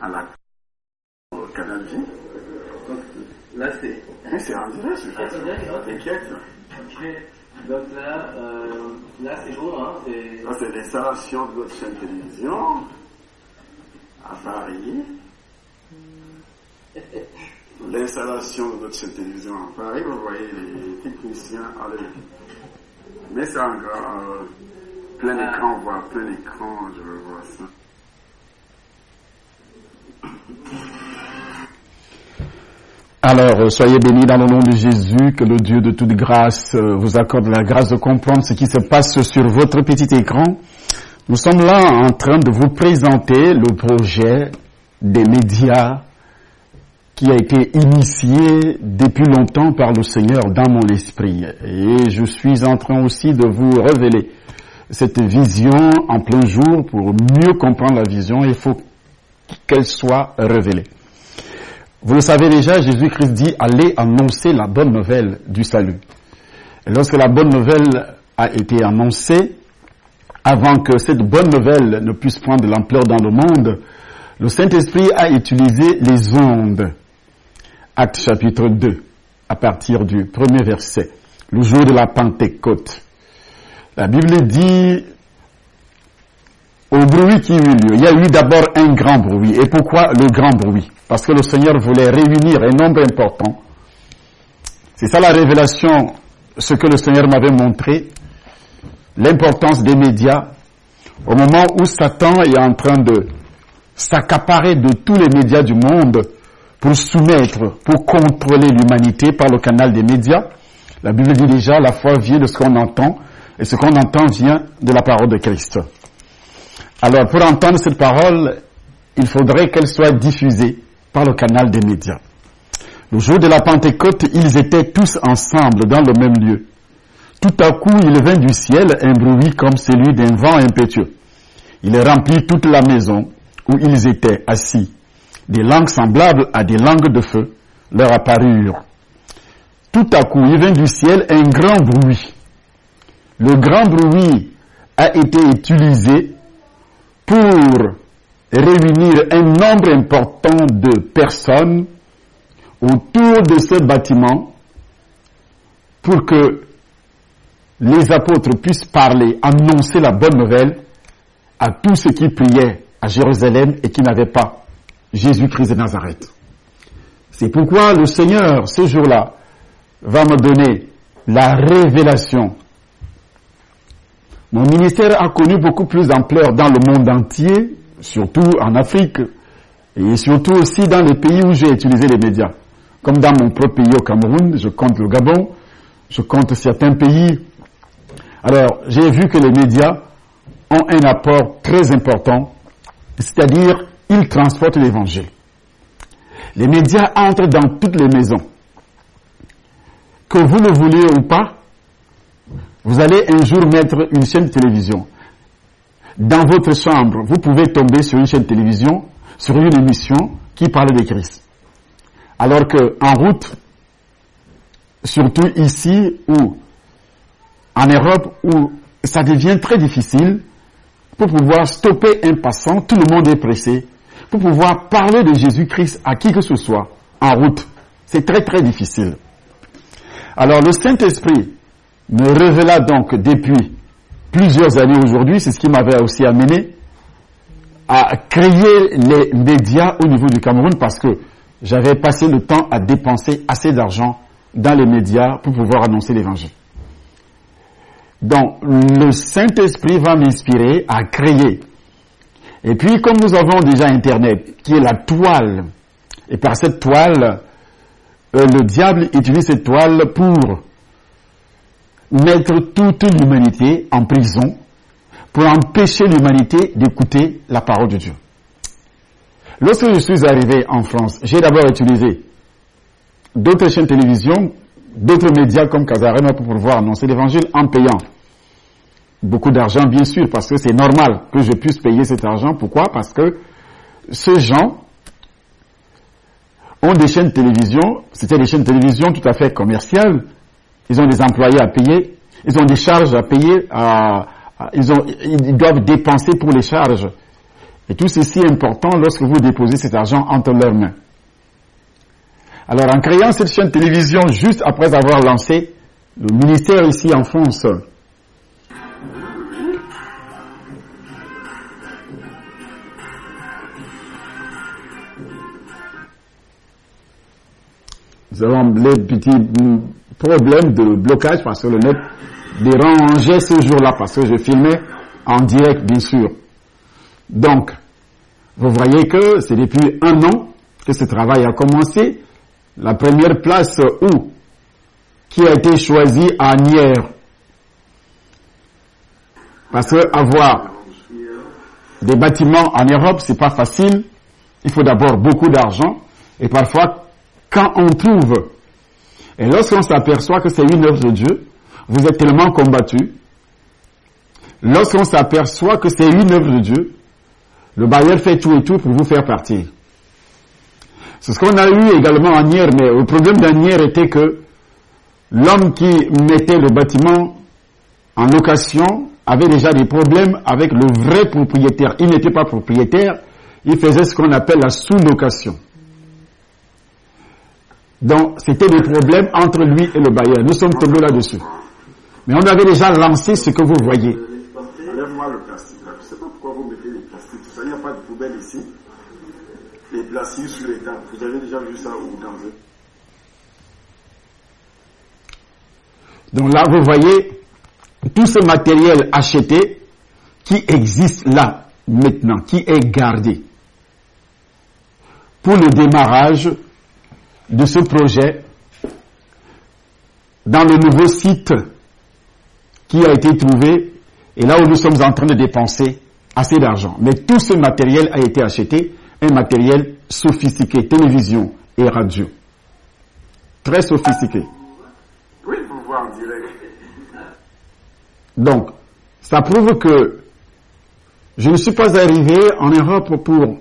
à la au Canal J. Donc là c'est. Mais c'est en direct, je t'inquiète. Ok. Donc là c'est bon, hein. Ça c'est l'installation de notre chaîne télévision à Paris. L'installation de notre chaîne télévision à Paris, vous voyez les techniciens à l'œil. Mais c'est encore plein écran, on voit plein écran, je veux voir ça. Alors, soyez bénis dans le nom de Jésus, que le Dieu de toute grâce vous accorde la grâce de comprendre ce qui se passe sur votre petit écran. Nous sommes là en train de vous présenter le projet des médias qui a été initié depuis longtemps par le Seigneur dans mon esprit. Et je suis en train aussi de vous révéler cette vision en plein jour. Pour mieux comprendre la vision, il faut qu'elle soit révélée. Vous le savez déjà, Jésus-Christ dit « Allez annoncer la bonne nouvelle du salut ». Et lorsque la bonne nouvelle a été annoncée, avant que cette bonne nouvelle ne puisse prendre de l'ampleur dans le monde, le Saint-Esprit a utilisé les ondes. Actes chapitre 2, à partir du premier verset, le jour de la Pentecôte. La Bible dit, au bruit qui eut lieu, il y a eu d'abord un grand bruit. Et pourquoi le grand bruit? Parce que le Seigneur voulait réunir un nombre important. C'est ça la révélation, ce que le Seigneur m'avait montré, l'importance des médias, au moment où Satan est en train de s'accaparer de tous les médias du monde pour soumettre, pour contrôler l'humanité par le canal des médias. La Bible dit déjà, la foi vient de ce qu'on entend, et ce qu'on entend vient de la parole de Christ. Alors, pour entendre cette parole, il faudrait qu'elle soit diffusée par le canal des médias. Le jour de la Pentecôte, ils étaient tous ensemble dans le même lieu. Tout à coup, il vint du ciel un bruit comme celui d'un vent impétueux. Il remplit toute la maison où ils étaient assis. Des langues semblables à des langues de feu leur apparurent. Tout à coup, il vint du ciel un grand bruit. Le grand bruit a été utilisé pour réunir un nombre important de personnes autour de ce bâtiment pour que les apôtres puissent parler, annoncer la bonne nouvelle à tous ceux qui priaient à Jérusalem et qui n'avaient pas Jésus-Christ de Nazareth. C'est pourquoi le Seigneur, ce jour-là, va me donner la révélation. Mon ministère a connu beaucoup plus d'ampleur dans le monde entier, surtout en Afrique, et surtout aussi dans les pays où j'ai utilisé les médias. Comme dans mon propre pays au Cameroun, je compte le Gabon, je compte certains pays. Alors, j'ai vu que les médias ont un apport très important, c'est-à-dire, ils transportent l'évangile. Les médias entrent dans toutes les maisons. Que vous le vouliez ou pas, vous allez un jour mettre une chaîne de télévision. Dans votre chambre, vous pouvez tomber sur une chaîne de télévision, sur une émission qui parle de Christ. Alors que, en route, surtout ici ou en Europe, où ça devient très difficile, pour pouvoir stopper un passant, tout le monde est pressé, pour pouvoir parler de Jésus-Christ à qui que ce soit, en route. C'est très très difficile. Alors le Saint-Esprit me révéla donc depuis plusieurs années aujourd'hui, c'est ce qui m'avait aussi amené à créer les médias au niveau du Cameroun, parce que j'avais passé le temps à dépenser assez d'argent dans les médias pour pouvoir annoncer l'évangile. Donc, le Saint-Esprit va m'inspirer à créer. Et puis, comme nous avons déjà Internet, qui est la toile, et par cette toile, le diable utilise cette toile pour mettre toute l'humanité en prison, pour empêcher l'humanité d'écouter la parole de Dieu. Lorsque je suis arrivé en France, j'ai d'abord utilisé d'autres chaînes de télévision, d'autres médias comme Casarema pour pouvoir annoncer l'évangile en payant beaucoup d'argent, bien sûr, parce que c'est normal que je puisse payer cet argent. Pourquoi? Parce que ces gens ont des chaînes de télévision, c'était des chaînes de télévision tout à fait commerciales, ils ont des employés à payer, ils ont des charges à payer, ils doivent dépenser pour les charges. Et tout ceci est important lorsque vous déposez cet argent entre leurs mains. Alors, en créant cette chaîne de télévision, juste après avoir lancé le ministère ici en France, nous avons les petits problèmes de blocage parce que le net dérangeait ce jour-là, parce que je filmais en direct, bien sûr. Donc, vous voyez que c'est depuis 1 an que ce travail a commencé. La première place qui a été choisie à Nières. Parce que avoir des bâtiments en Europe, c'est pas facile. Il faut d'abord beaucoup d'argent. Et parfois, quand on trouve, et lorsqu'on s'aperçoit que c'est une œuvre de Dieu, vous êtes tellement combattu. Lorsqu'on s'aperçoit que c'est une œuvre de Dieu, le bailleur fait tout et tout pour vous faire partir. C'est ce qu'on a eu également à Nières, mais le problème d'Anières était que l'homme qui mettait le bâtiment en location avait déjà des problèmes avec le vrai propriétaire. Il n'était pas propriétaire, il faisait ce qu'on appelle la sous-location. Donc, c'était des problèmes entre lui et le bailleur. Nous sommes tombés là-dessus. Mais on avait déjà lancé ce que vous voyez. Enlève-moi le plastique là. Je ne sais pas pourquoi vous mettez les plastiques. Ça, il n'y a pas de poubelle ici. Les plastiques sur les tables. Vous avez déjà vu ça ou dans eux? Donc là, vous voyez tout ce matériel acheté qui existe là, maintenant, qui est gardé pour le démarrage de ce projet dans le nouveau site qui a été trouvé et là où nous sommes en train de dépenser assez d'argent. Mais tout ce matériel a été acheté, un matériel sophistiqué, télévision et radio. Très sophistiqué. Oui, pour voir en direct. Donc, ça prouve que je ne suis pas arrivé en Europe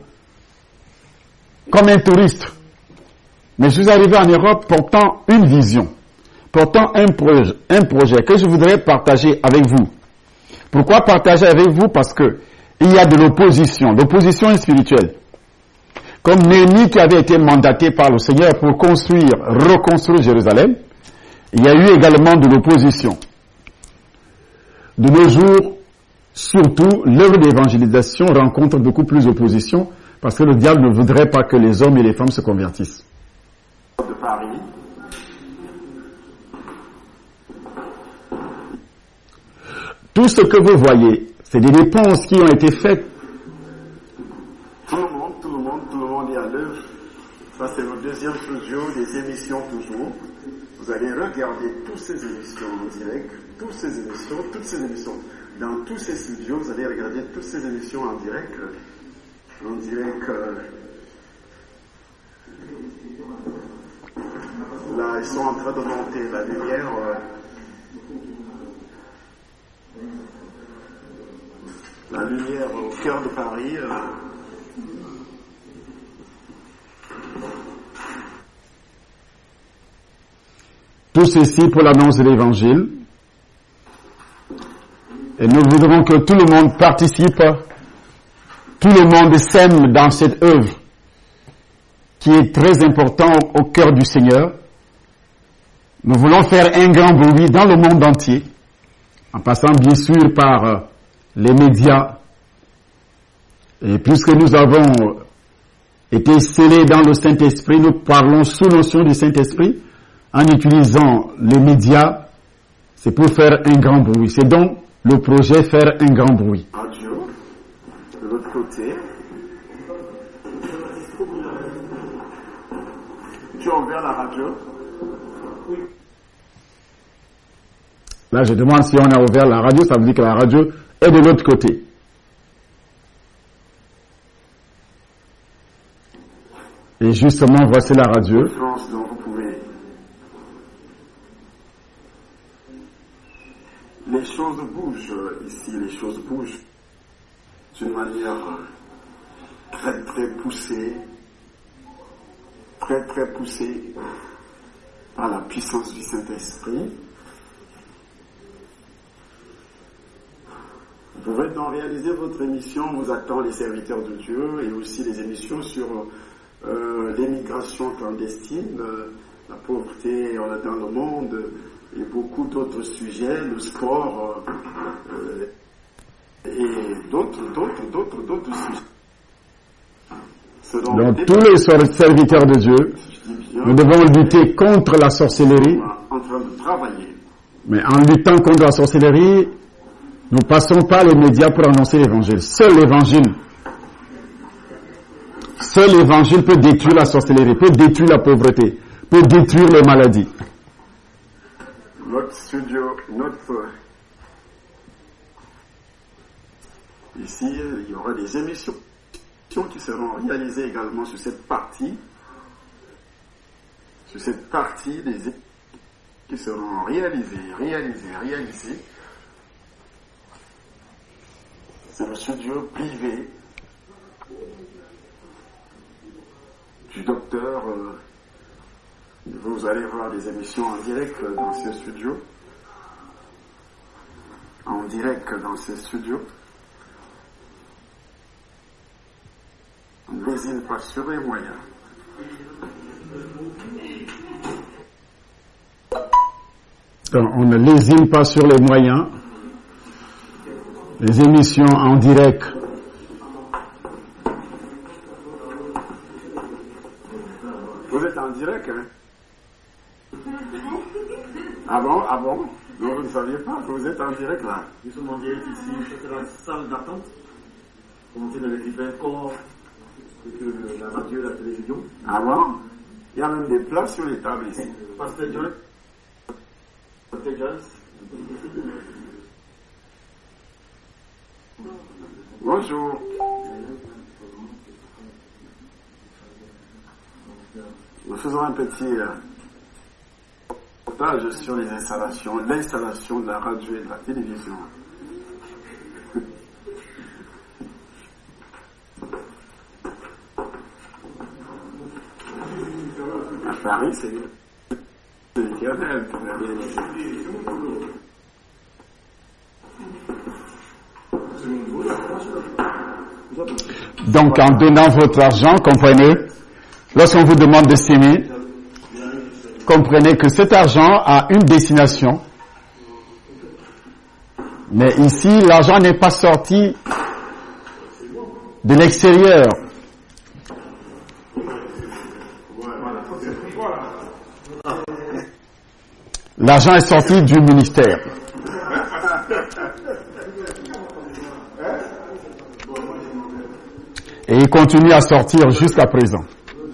comme un touriste. Mais je suis arrivé en Europe portant une vision, portant un projet que je voudrais partager avec vous. Pourquoi partager avec vous? Parce que il y a de l'opposition. L'opposition est spirituelle. Comme Néhémie qui avait été mandaté par le Seigneur pour reconstruire Jérusalem, il y a eu également de l'opposition. De nos jours, surtout, l'œuvre d'évangélisation rencontre beaucoup plus d'opposition parce que le diable ne voudrait pas que les hommes et les femmes se convertissent. De Paris. Tout ce que vous voyez, c'est des dépenses qui ont été faites. Tout le monde est à l'œuvre. Ça, c'est le deuxième studio des émissions toujours. Vous allez regarder toutes ces émissions en direct, toutes ces émissions. Dans tous ces studios, vous allez regarder toutes ces émissions en direct. Là, ils sont en train de monter la lumière. La lumière au cœur de Paris. Tout ceci pour l'annonce de l'Évangile. Et nous voudrons que tout le monde participe, tout le monde s'aime dans cette œuvre qui est très importante au cœur du Seigneur. Nous voulons faire un grand bruit dans le monde entier, en passant bien sûr par les médias. Et puisque nous avons été scellés dans le Saint-Esprit, nous parlons sous notion du Saint-Esprit, en utilisant les médias, c'est pour faire un grand bruit. C'est donc le projet faire un grand bruit. Radio, de l'autre côté. Tu as ouvert la radio? Oui. Là, je demande si on a ouvert la radio, ça veut dire que la radio est de l'autre côté. Et justement, voici la radio. France, donc vous pouvez. Les choses bougent ici, les choses bougent d'une manière très très poussée, très poussée par la puissance du Saint-Esprit. pouvez donc réaliser votre émission, vous attend les serviteurs de Dieu et aussi les émissions sur l'émigration clandestine, la pauvreté dans le monde et beaucoup d'autres sujets, le sport et d'autres sujets. Donc tous les serviteurs de Dieu, nous devons lutter contre la sorcellerie. En train de travailler. Mais en luttant contre la sorcellerie, nous ne passons pas les médias pour annoncer l'évangile. Seul l'évangile peut détruire la sorcellerie, peut détruire la pauvreté, peut détruire les maladies. Notre studio, ici, il y aura des émissions qui seront réalisées également sur cette partie. Sur cette partie, des qui seront réalisées. C'est le studio privé du docteur. Vous allez voir des émissions en direct dans ce studio. On ne lésine pas sur les moyens. On ne lésine pas sur les moyens. Les émissions en direct. Vous êtes en direct, hein? Ah bon? Non, vous ne saviez pas que vous êtes en direct là. Nous sommes en direct ici, c'est la salle d'attente. Comme on dit dans l'écrivain corps, que la radio et la télévision. Ah bon? Il y a même des plats sur les tables ici. Pasteur John. Bonjour. Nous faisons un petit reportage sur l'installation de la radio et de la télévision. À Paris, c'est l'éternel qui l'a réalisé. Donc, en donnant votre argent, comprenez, lorsqu'on vous demande de s'aimer, comprenez que cet argent a une destination. Mais ici, l'argent n'est pas sorti de l'extérieur. L'argent est sorti du ministère. Et il continue à sortir jusqu'à présent.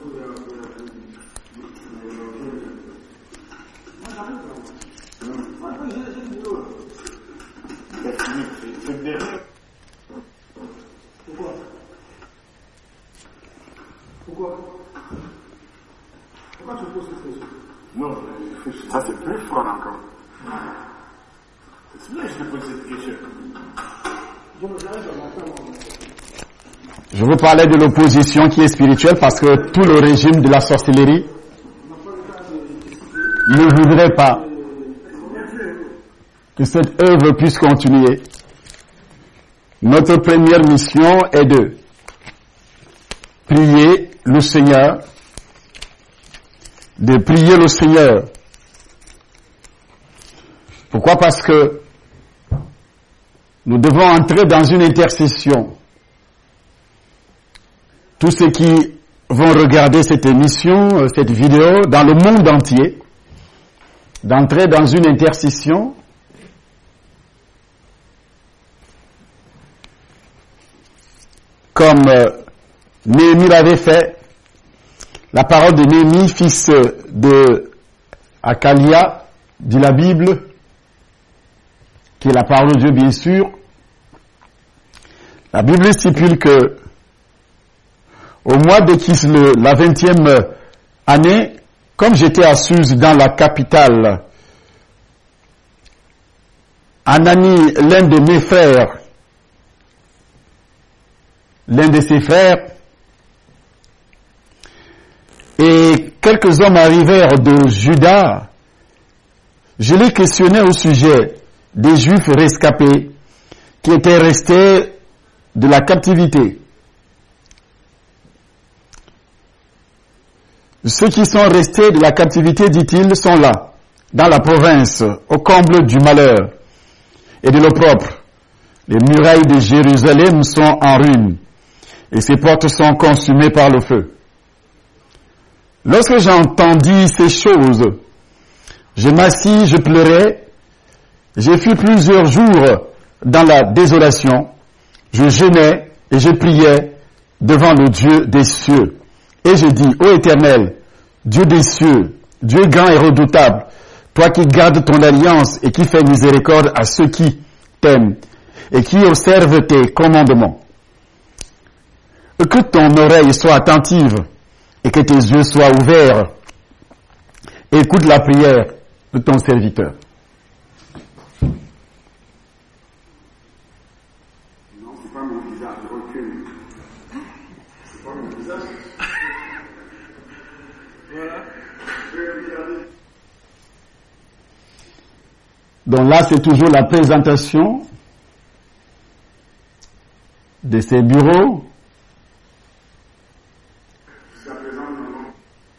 Non, ça c'est plus fort encore. Je vous parlais de l'opposition qui est spirituelle parce que tout le régime de la sorcellerie ne voudrait pas que cette œuvre puisse continuer. Notre première mission est de prier le Seigneur, Pourquoi? Parce que nous devons entrer dans une intercession. Tous ceux qui vont regarder cette émission, cette vidéo, dans le monde entier, d'entrer dans une intercession comme Néhémie l'avait fait. La parole de Néhémie, fils de Hakalia, dit la Bible, qui est la parole de Dieu bien sûr. La Bible stipule que au mois de Kislev, la 20e année, comme j'étais à Suse dans la capitale, Anani, l'un de mes frères, l'un de ses frères, et quelques hommes arrivèrent de Juda. Je les questionnais au sujet des Juifs rescapés qui étaient restés de la captivité. Ceux qui sont restés de la captivité, dit-il, sont là, dans la province, au comble du malheur et de l'opprobre. Les murailles de Jérusalem sont en ruine et ses portes sont consumées par le feu. Lorsque j'entendis ces choses, je m'assis, je pleurais, j'ai fui plusieurs jours dans la désolation, je jeûnais et je priais devant le Dieu des cieux. Et je dis, ô Éternel, Dieu des cieux, Dieu grand et redoutable, toi qui gardes ton alliance et qui fais miséricorde à ceux qui t'aiment et qui observent tes commandements. Que ton oreille soit attentive et que tes yeux soient ouverts. Écoute la prière de ton serviteur. Non, c'est pas mon visage, recule. C'est pas mon visage. Voilà. Donc là, c'est toujours la présentation de ces bureaux. Jusqu'à présent, nous avons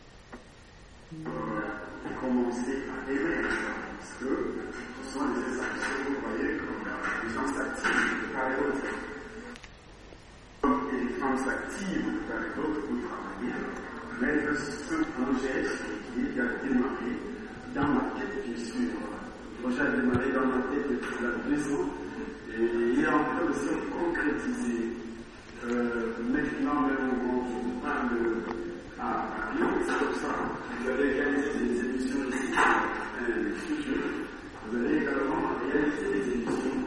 commencé à aider, parce que ce sont des actions, vous voyez, comme les gens s'activent de part et d'autre. Et les femmes s'activent de part et d'autre pour travailler, mais que ce projet qui a démarré dans ma tête, bien sûr. Le projet a démarré dans ma tête depuis la 2 ans, et il est en train de se concrétiser. Maintenant, même on parle à Lyon, c'est comme ça. Vous avez réalisé des émissions ici, vous avez également réalisé des émissions.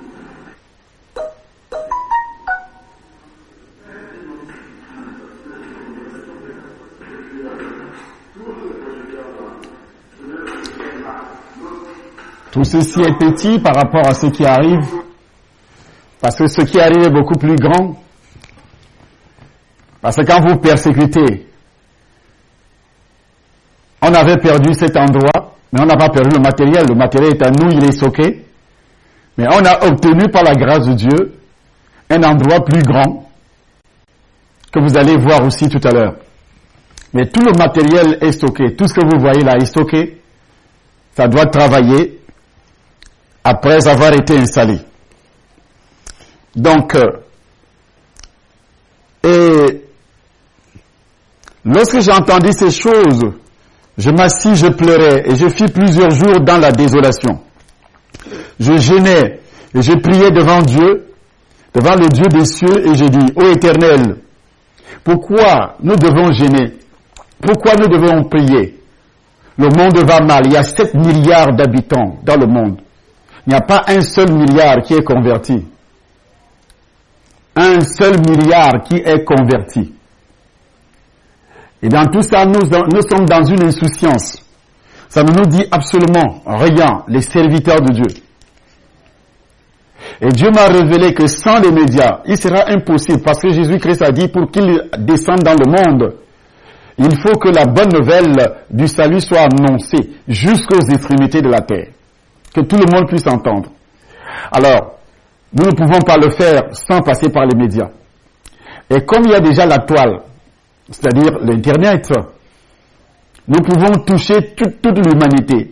Tout ceci est petit par rapport à ce qui arrive, parce que ce qui arrive est beaucoup plus grand. Parce que quand vous persécutez, on avait perdu cet endroit, mais on n'a pas perdu le matériel. Le matériel est à nous, il est stocké. Mais on a obtenu par la grâce de Dieu un endroit plus grand que vous allez voir aussi tout à l'heure. Mais tout le matériel est stocké. Tout ce que vous voyez là est stocké. Ça doit travailler après avoir été installé. Donc, lorsque j'ai entendu ces choses, je m'assis, je pleurais, et je fis plusieurs jours dans la désolation. Je jeûnais, et je priais devant Dieu, devant le Dieu des cieux, et je dis, ô Éternel, pourquoi nous devons jeûner? Pourquoi nous devons prier? Le monde va mal, il y a 7 milliards d'habitants dans le monde. Il n'y a pas un seul milliard qui est converti. Un seul milliard qui est converti. Et dans tout ça, nous sommes dans une insouciance. Ça ne nous dit absolument rien, les serviteurs de Dieu. Et Dieu m'a révélé que sans les médias, il sera impossible, parce que Jésus-Christ a dit, pour qu'il descende dans le monde, il faut que la bonne nouvelle du salut soit annoncée jusqu'aux extrémités de la terre. Que tout le monde puisse entendre. Alors, nous ne pouvons pas le faire sans passer par les médias. Et comme il y a déjà la toile, c'est-à-dire l'Internet, nous pouvons toucher toute l'humanité.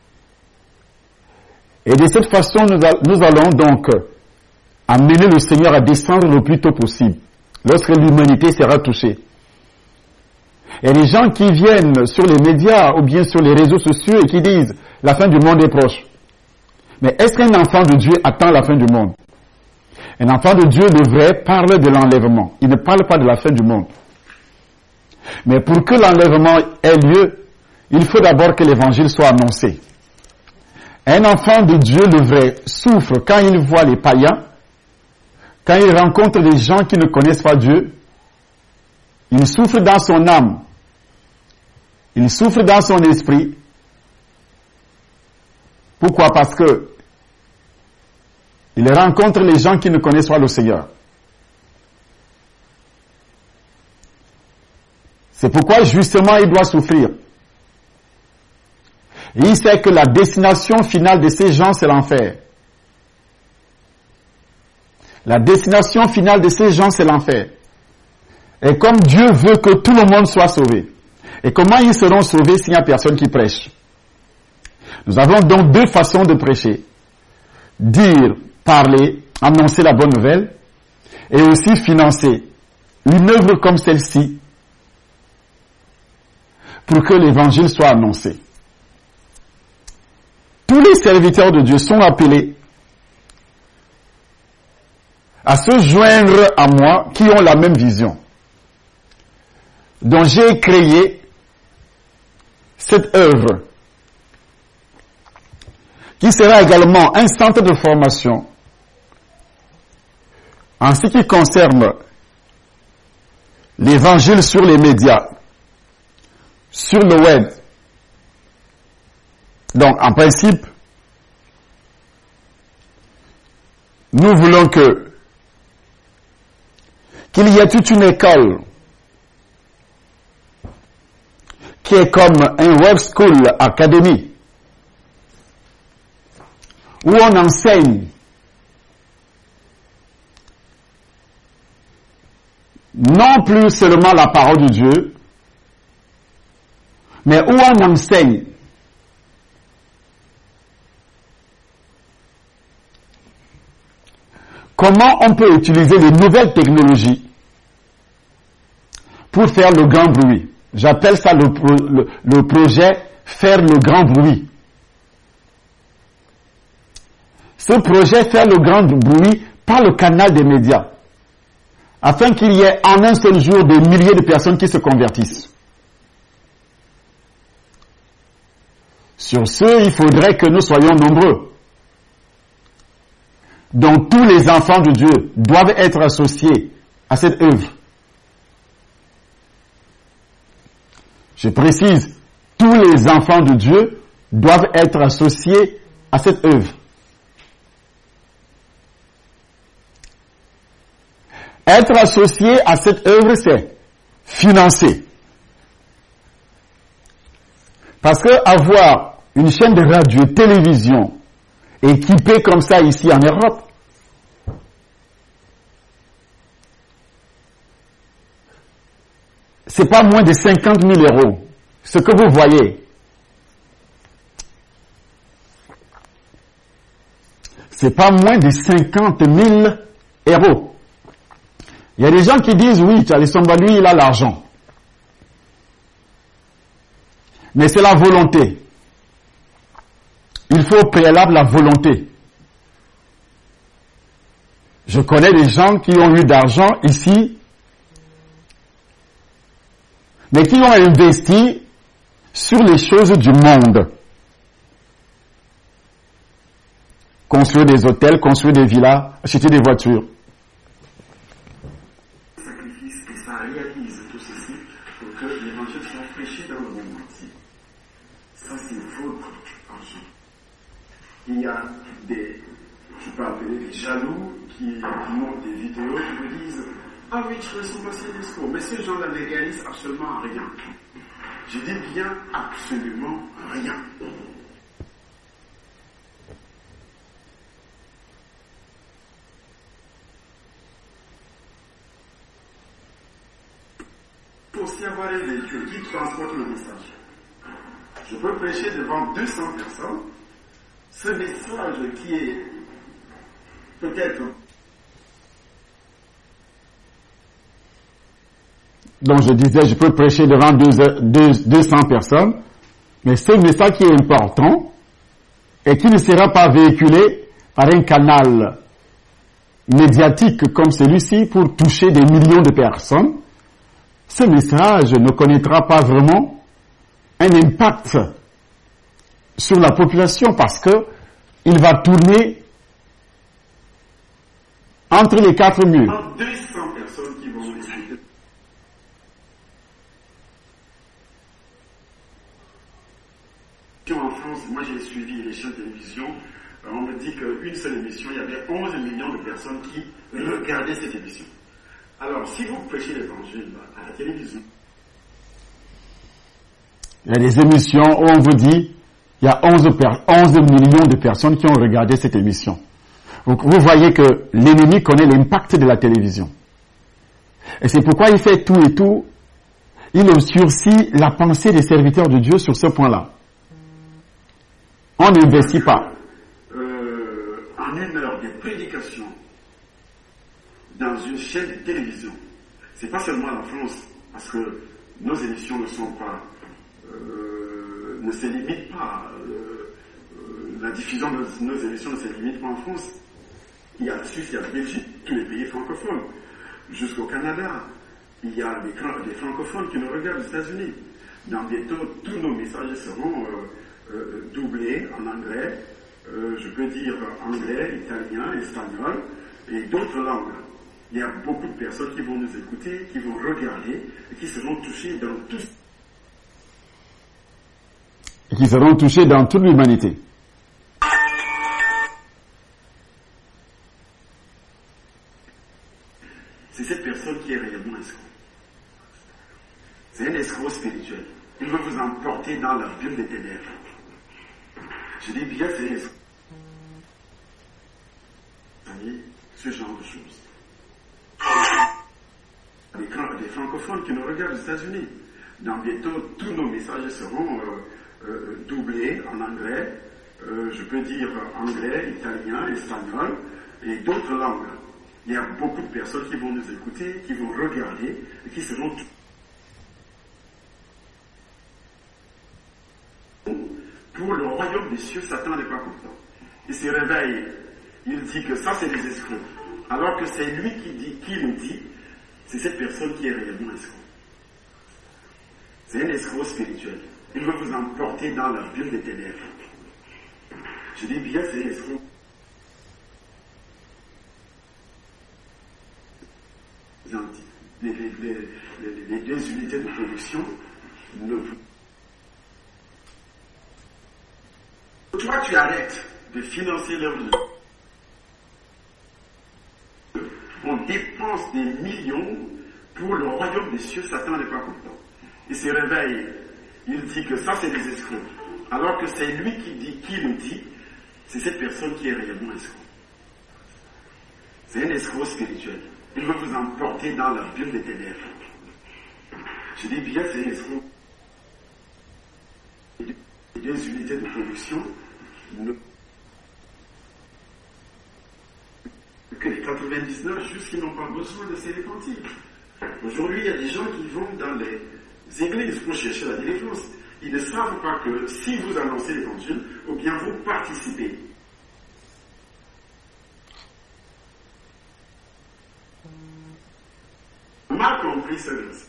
Et de cette façon, nous allons donc amener le Seigneur à descendre le plus tôt possible, lorsque l'humanité sera touchée. Et les gens qui viennent sur les médias ou bien sur les réseaux sociaux et qui disent « la fin du monde est proche ». Mais est-ce qu'un enfant de Dieu attend la fin du monde? Un enfant de Dieu, le vrai, parle de l'enlèvement. Il ne parle pas de la fin du monde. Mais pour que l'enlèvement ait lieu, il faut d'abord que l'évangile soit annoncé. Un enfant de Dieu, le vrai, souffre quand il voit les païens, quand il rencontre des gens qui ne connaissent pas Dieu. Il souffre dans son âme. Il souffre dans son esprit. Pourquoi? Parce que il rencontre les gens qui ne connaissent pas le Seigneur. C'est pourquoi justement il doit souffrir. Et il sait que la destination finale de ces gens, c'est l'enfer. La destination finale de ces gens, c'est l'enfer. Et comme Dieu veut que tout le monde soit sauvé, et comment ils seront sauvés s'il n'y a personne qui prêche? Nous avons donc deux façons de prêcher. Dire, parler, annoncer la bonne nouvelle, et aussi financer une œuvre comme celle-ci pour que l'évangile soit annoncé. Tous les serviteurs de Dieu sont appelés à se joindre à moi qui ont la même vision. Donc j'ai créé cette œuvre qui sera également un centre de formation en ce qui concerne l'évangile sur les médias, sur le web. Donc, en principe, nous voulons qu'il y ait toute une école qui est comme un web school academy où on enseigne non plus seulement la parole de Dieu, mais où on enseigne comment on peut utiliser les nouvelles technologies pour faire le grand bruit. J'appelle ça le projet Faire le grand bruit. Ce projet Faire le grand bruit par le canal des médias, afin qu'il y ait en un seul jour des milliers de personnes qui se convertissent. Sur ce, il faudrait que nous soyons nombreux. Donc tous les enfants de Dieu doivent être associés à cette œuvre. Je précise, tous les enfants de Dieu doivent être associés à cette œuvre. Être associé à cette œuvre, c'est financer. Parce que avoir une chaîne de radio, télévision, équipée comme ça ici en Europe, c'est pas moins de 50 000 euros. Ce que vous voyez, c'est pas moins de 50 000 euros. Il y a des gens qui disent, oui, Tchalisomba, lui, il a l'argent. Mais c'est la volonté. Il faut au préalable la volonté. Je connais des gens qui ont eu d'argent ici, mais qui ont investi sur les choses du monde. Construire des hôtels, construire des villas, acheter des voitures. Et ça réalise tout ceci pour que l'évangile soit prêché dans le monde entier. Ça, c'est votre argent. Il y a des, je peux appeler des jaloux qui montent des vidéos qui vous disent « Ah oui, je ressemble à ces discours ». Mais ces gens-là ne réalisent absolument rien. Je dis bien absolument rien. Il faut aussi avoir un véhicule qui transporte le message. Je peux prêcher devant 200 personnes. Ce message qui est peut-être... Donc je disais, je peux prêcher devant 200 personnes, mais ce message qui est important et qui ne sera pas véhiculé par un canal médiatique comme celui-ci pour toucher des millions de personnes, ce message ne connaîtra pas vraiment un impact sur la population parce que il va tourner entre les quatre murs. 200 personnes qui vont écouter. En France, moi j'ai suivi les chaînes de télévision, on me dit qu'une seule émission, il y avait 11 millions de personnes qui regardaient cette émission. Alors, si vous prêchez l'évangile à la télévision, il y a des émissions où on vous dit il y a 11 millions de personnes qui ont regardé cette émission. Vous voyez que l'ennemi connaît l'impact de la télévision. Et c'est pourquoi il fait tout et tout. Il obscurcit la pensée des serviteurs de Dieu sur ce point-là. On n'investit pas. En une heure de prédication dans une chaîne de télévision, c'est pas seulement la France, parce que nos émissions ne sont pas, ne se limitent pas, la diffusion de nos émissions ne se limite pas en France. Il y a la Suisse, il y a la Belgique, tous les pays francophones, jusqu'au Canada. Il y a des francophones qui nous regardent aux États-Unis. Dans bientôt, tous nos messages seront doublés en anglais, je peux dire anglais, italien, espagnol et d'autres langues. Il y a beaucoup de personnes qui vont nous écouter, qui vont regarder et qui seront touchées dans tout. Qui seront touchés dans toute l'humanité. C'est cette personne qui est réellement escroc. C'est un escroc spirituel. Il veut vous emporter dans la bulle des ténèbres. Je dis bien, c'est un escroc. Ce genre de choses. Des francophones qui nous regardent aux États-Unis. Dans bientôt, tous nos messages seront doublés en anglais, je peux dire anglais, italien, espagnol et d'autres langues. Il y a beaucoup de personnes qui vont nous écouter, qui vont regarder et qui seront pour le royaume des cieux, Satan n'est pas content. Il se réveille, il dit que ça c'est des escrocs. Alors que c'est lui qui le dit, c'est cette personne qui est réellement escroc. C'est un escroc spirituel. Il veut vous emporter dans la bulle des ténèbres. Je dis bien, c'est un escroc. Les deux unités de production ne. Toi, tu arrêtes de financer l'œuvre de Dieu. On dépense des millions pour le royaume des cieux, Satan n'est pas content. Il se réveille, il dit que ça c'est des escrocs. Alors que c'est lui qui le dit, c'est cette personne qui est réellement escroc. C'est un escroc spirituel. Il veut vous emporter dans la bulle des ténèbres. Je dis bien, c'est un escroc. Les deux unités de production que les 99 juste qui n'ont pas besoin de se repentir. Aujourd'hui, il y a des gens qui vont dans les églises pour chercher la délivrance. Ils ne savent pas que si vous annoncez l'évangile, ou bien vous participez. Mal compris cela.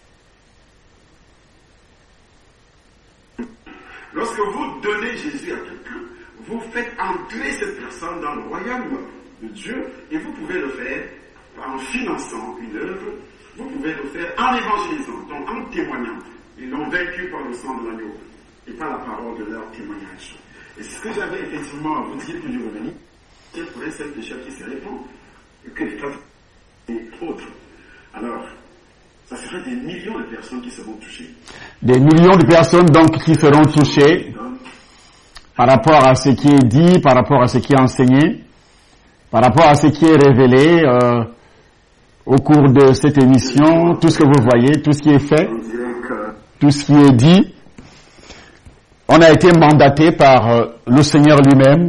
Lorsque vous donnez Jésus à quelqu'un, vous faites entrer cette personne dans le royaume de Dieu et vous pouvez le faire en finançant une œuvre, vous pouvez le faire en évangélisant, donc en témoignant. Ils l'ont vaincu par le sang de l'agneau et par la parole de leur témoignage. Et ce que j'avais effectivement à vous dire que je revenais, c'est pour un seul péché qui se répand, que les cas et autres. Alors, ça serait des millions de personnes qui seront touchées. Des millions de personnes donc qui seront touchées par rapport à ce qui est dit, par rapport à ce qui est enseigné, par rapport à ce qui est révélé au cours de cette émission, tout ce que vous voyez, tout ce qui est fait, tout ce qui est dit. On a été mandaté par le Seigneur lui-même,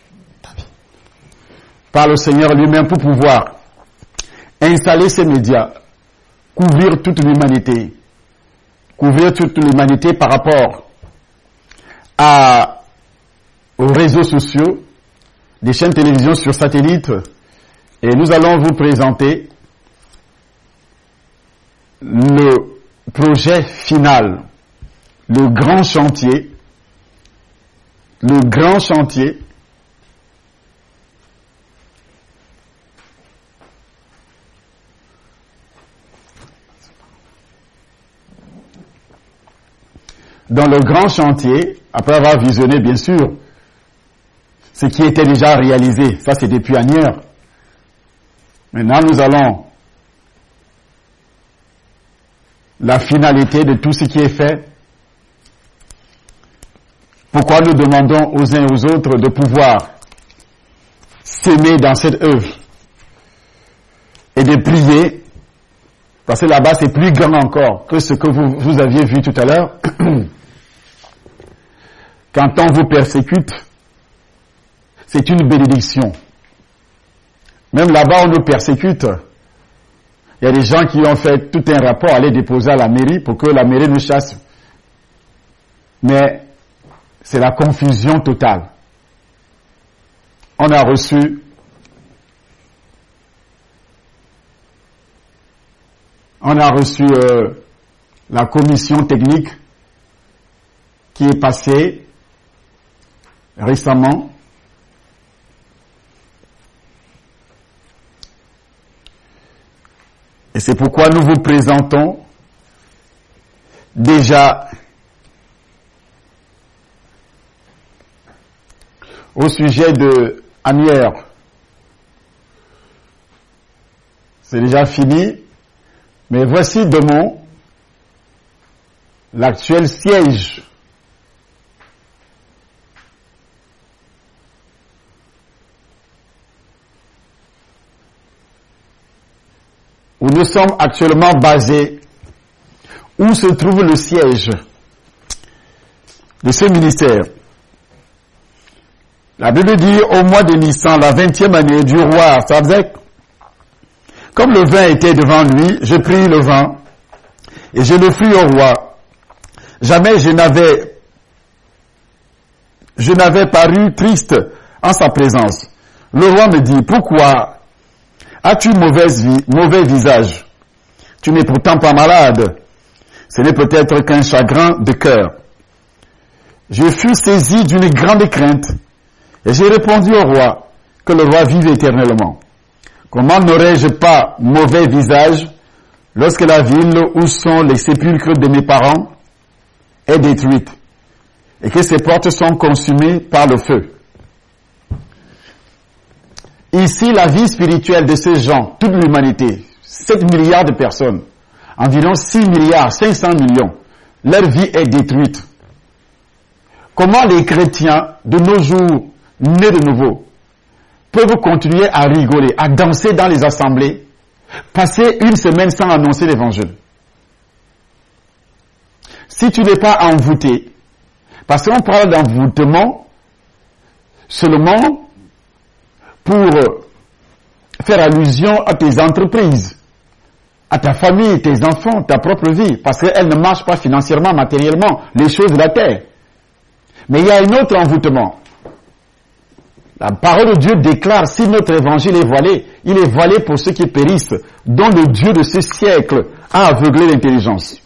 pour pouvoir installer ces médias, couvrir toute l'humanité par rapport aux réseaux sociaux, des chaînes télévision sur satellite, et nous allons vous présenter le projet final, le grand chantier, dans le grand chantier, après avoir visionné bien sûr ce qui était déjà réalisé, ça c'est des pionnières. Maintenant nous allons la finalité de tout ce qui est fait. Pourquoi nous demandons aux uns et aux autres de pouvoir s'aimer dans cette œuvre et de prier, parce que là-bas c'est plus grand encore que ce que vous aviez vu tout à l'heure. Quand on vous persécute, c'est une bénédiction. Même là-bas on nous persécute. Il y a des gens qui ont fait tout un rapport à aller déposer à la mairie pour que la mairie nous chasse. Mais c'est la confusion totale. On a reçu la commission technique qui est passée récemment. Et c'est pourquoi nous vous présentons déjà au sujet de Anières. C'est déjà fini, mais voici Demont, l'actuel siège. Où nous sommes actuellement basés, où se trouve le siège de ce ministère. La Bible dit au mois de Nissan, la 20e année du roi Sabzek, comme le vin était devant lui, je pris le vin et je le fris au roi. Jamais je n'avais paru triste en sa présence. Le roi me dit, pourquoi as-tu mauvais visage? Tu n'es pourtant pas malade. Ce n'est peut-être qu'un chagrin de cœur. Je fus saisi d'une grande crainte et j'ai répondu au roi, que le roi vive éternellement. Comment n'aurais-je pas mauvais visage lorsque la ville où sont les sépulcres de mes parents est détruite et que ses portes sont consumées par le feu? Ici, la vie spirituelle de ces gens, toute l'humanité, 7 milliards de personnes, environ 6 milliards, 500 millions, leur vie est détruite. Comment les chrétiens de nos jours, nés de nouveau, peuvent continuer à rigoler, à danser dans les assemblées, passer une semaine sans annoncer l'évangile? Si tu n'es pas envoûté, parce qu'on parle d'envoûtement seulement pour faire allusion à tes entreprises, à ta famille, tes enfants, ta propre vie, parce qu'elle ne marche pas financièrement, matériellement, les choses de la terre. Mais il y a un autre envoûtement. La parole de Dieu déclare, si notre évangile est voilé, il est voilé pour ceux qui périssent, dont le Dieu de ce siècle a aveuglé l'intelligence.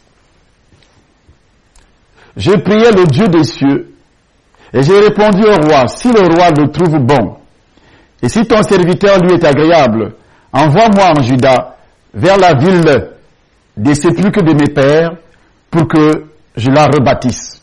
J'ai prié le Dieu des cieux, et j'ai répondu au roi, si le roi le trouve bon, et si ton serviteur lui est agréable, envoie-moi en Juda, vers la ville des sépulcres de mes pères, pour que je la rebâtisse.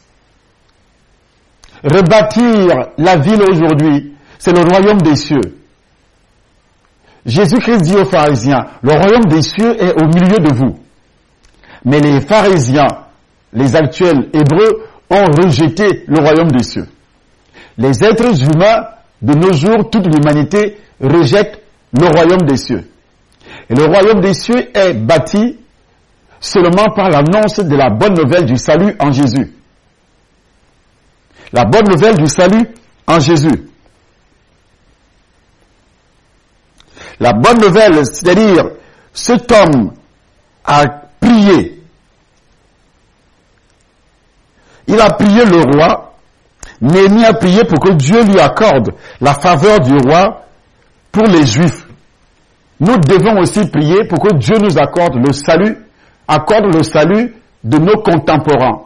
Rebâtir la ville aujourd'hui, c'est le royaume des cieux. Jésus-Christ dit aux pharisiens, le royaume des cieux est au milieu de vous. Mais les pharisiens, les actuels hébreux, ont rejeté le royaume des cieux. Les êtres humains de nos jours, toute l'humanité rejette le royaume des cieux. Et le royaume des cieux est bâti seulement par l'annonce de la bonne nouvelle du salut en Jésus. La bonne nouvelle du salut en Jésus. La bonne nouvelle, c'est-à-dire, cet homme a prié. Il a prié le roi. Néhémie a prié pour que Dieu lui accorde la faveur du roi pour les Juifs. Nous devons aussi prier pour que Dieu nous accorde le salut de nos contemporains.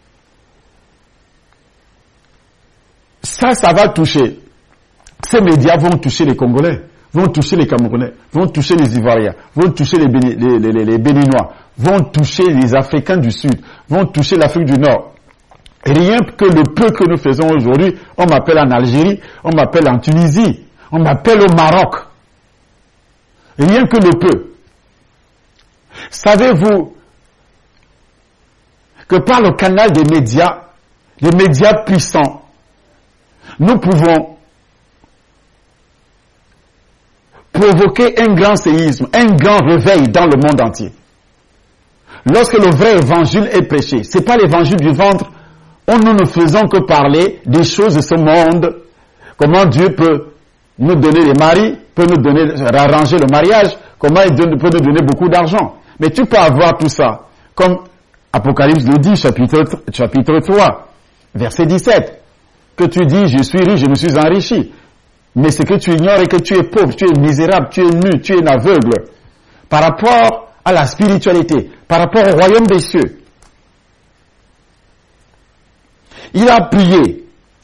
Ça va toucher. Ces médias vont toucher les Congolais, vont toucher les Camerounais, vont toucher les Ivoiriens, vont toucher les Béninois, vont toucher les Africains du Sud, vont toucher l'Afrique du Nord. Rien que le peu que nous faisons aujourd'hui, on m'appelle en Algérie, on m'appelle en Tunisie, on m'appelle au Maroc. Rien que le peu. Savez-vous que par le canal des médias, les médias puissants, nous pouvons provoquer un grand séisme, un grand réveil dans le monde entier. Lorsque le vrai évangile est prêché, c'est pas l'évangile du ventre, où nous ne faisons que parler des choses de ce monde, comment Dieu peut nous donner des maris, peut nous donner, arranger le mariage, comment il peut nous donner beaucoup d'argent. Mais tu peux avoir tout ça, comme Apocalypse le dit, chapitre 3, verset 17, que tu dis, je suis riche, je me suis enrichi. Mais ce que tu ignores est que tu es pauvre, tu es misérable, tu es nu, tu es aveugle. Par rapport à la spiritualité, par rapport au royaume des cieux. Il a prié.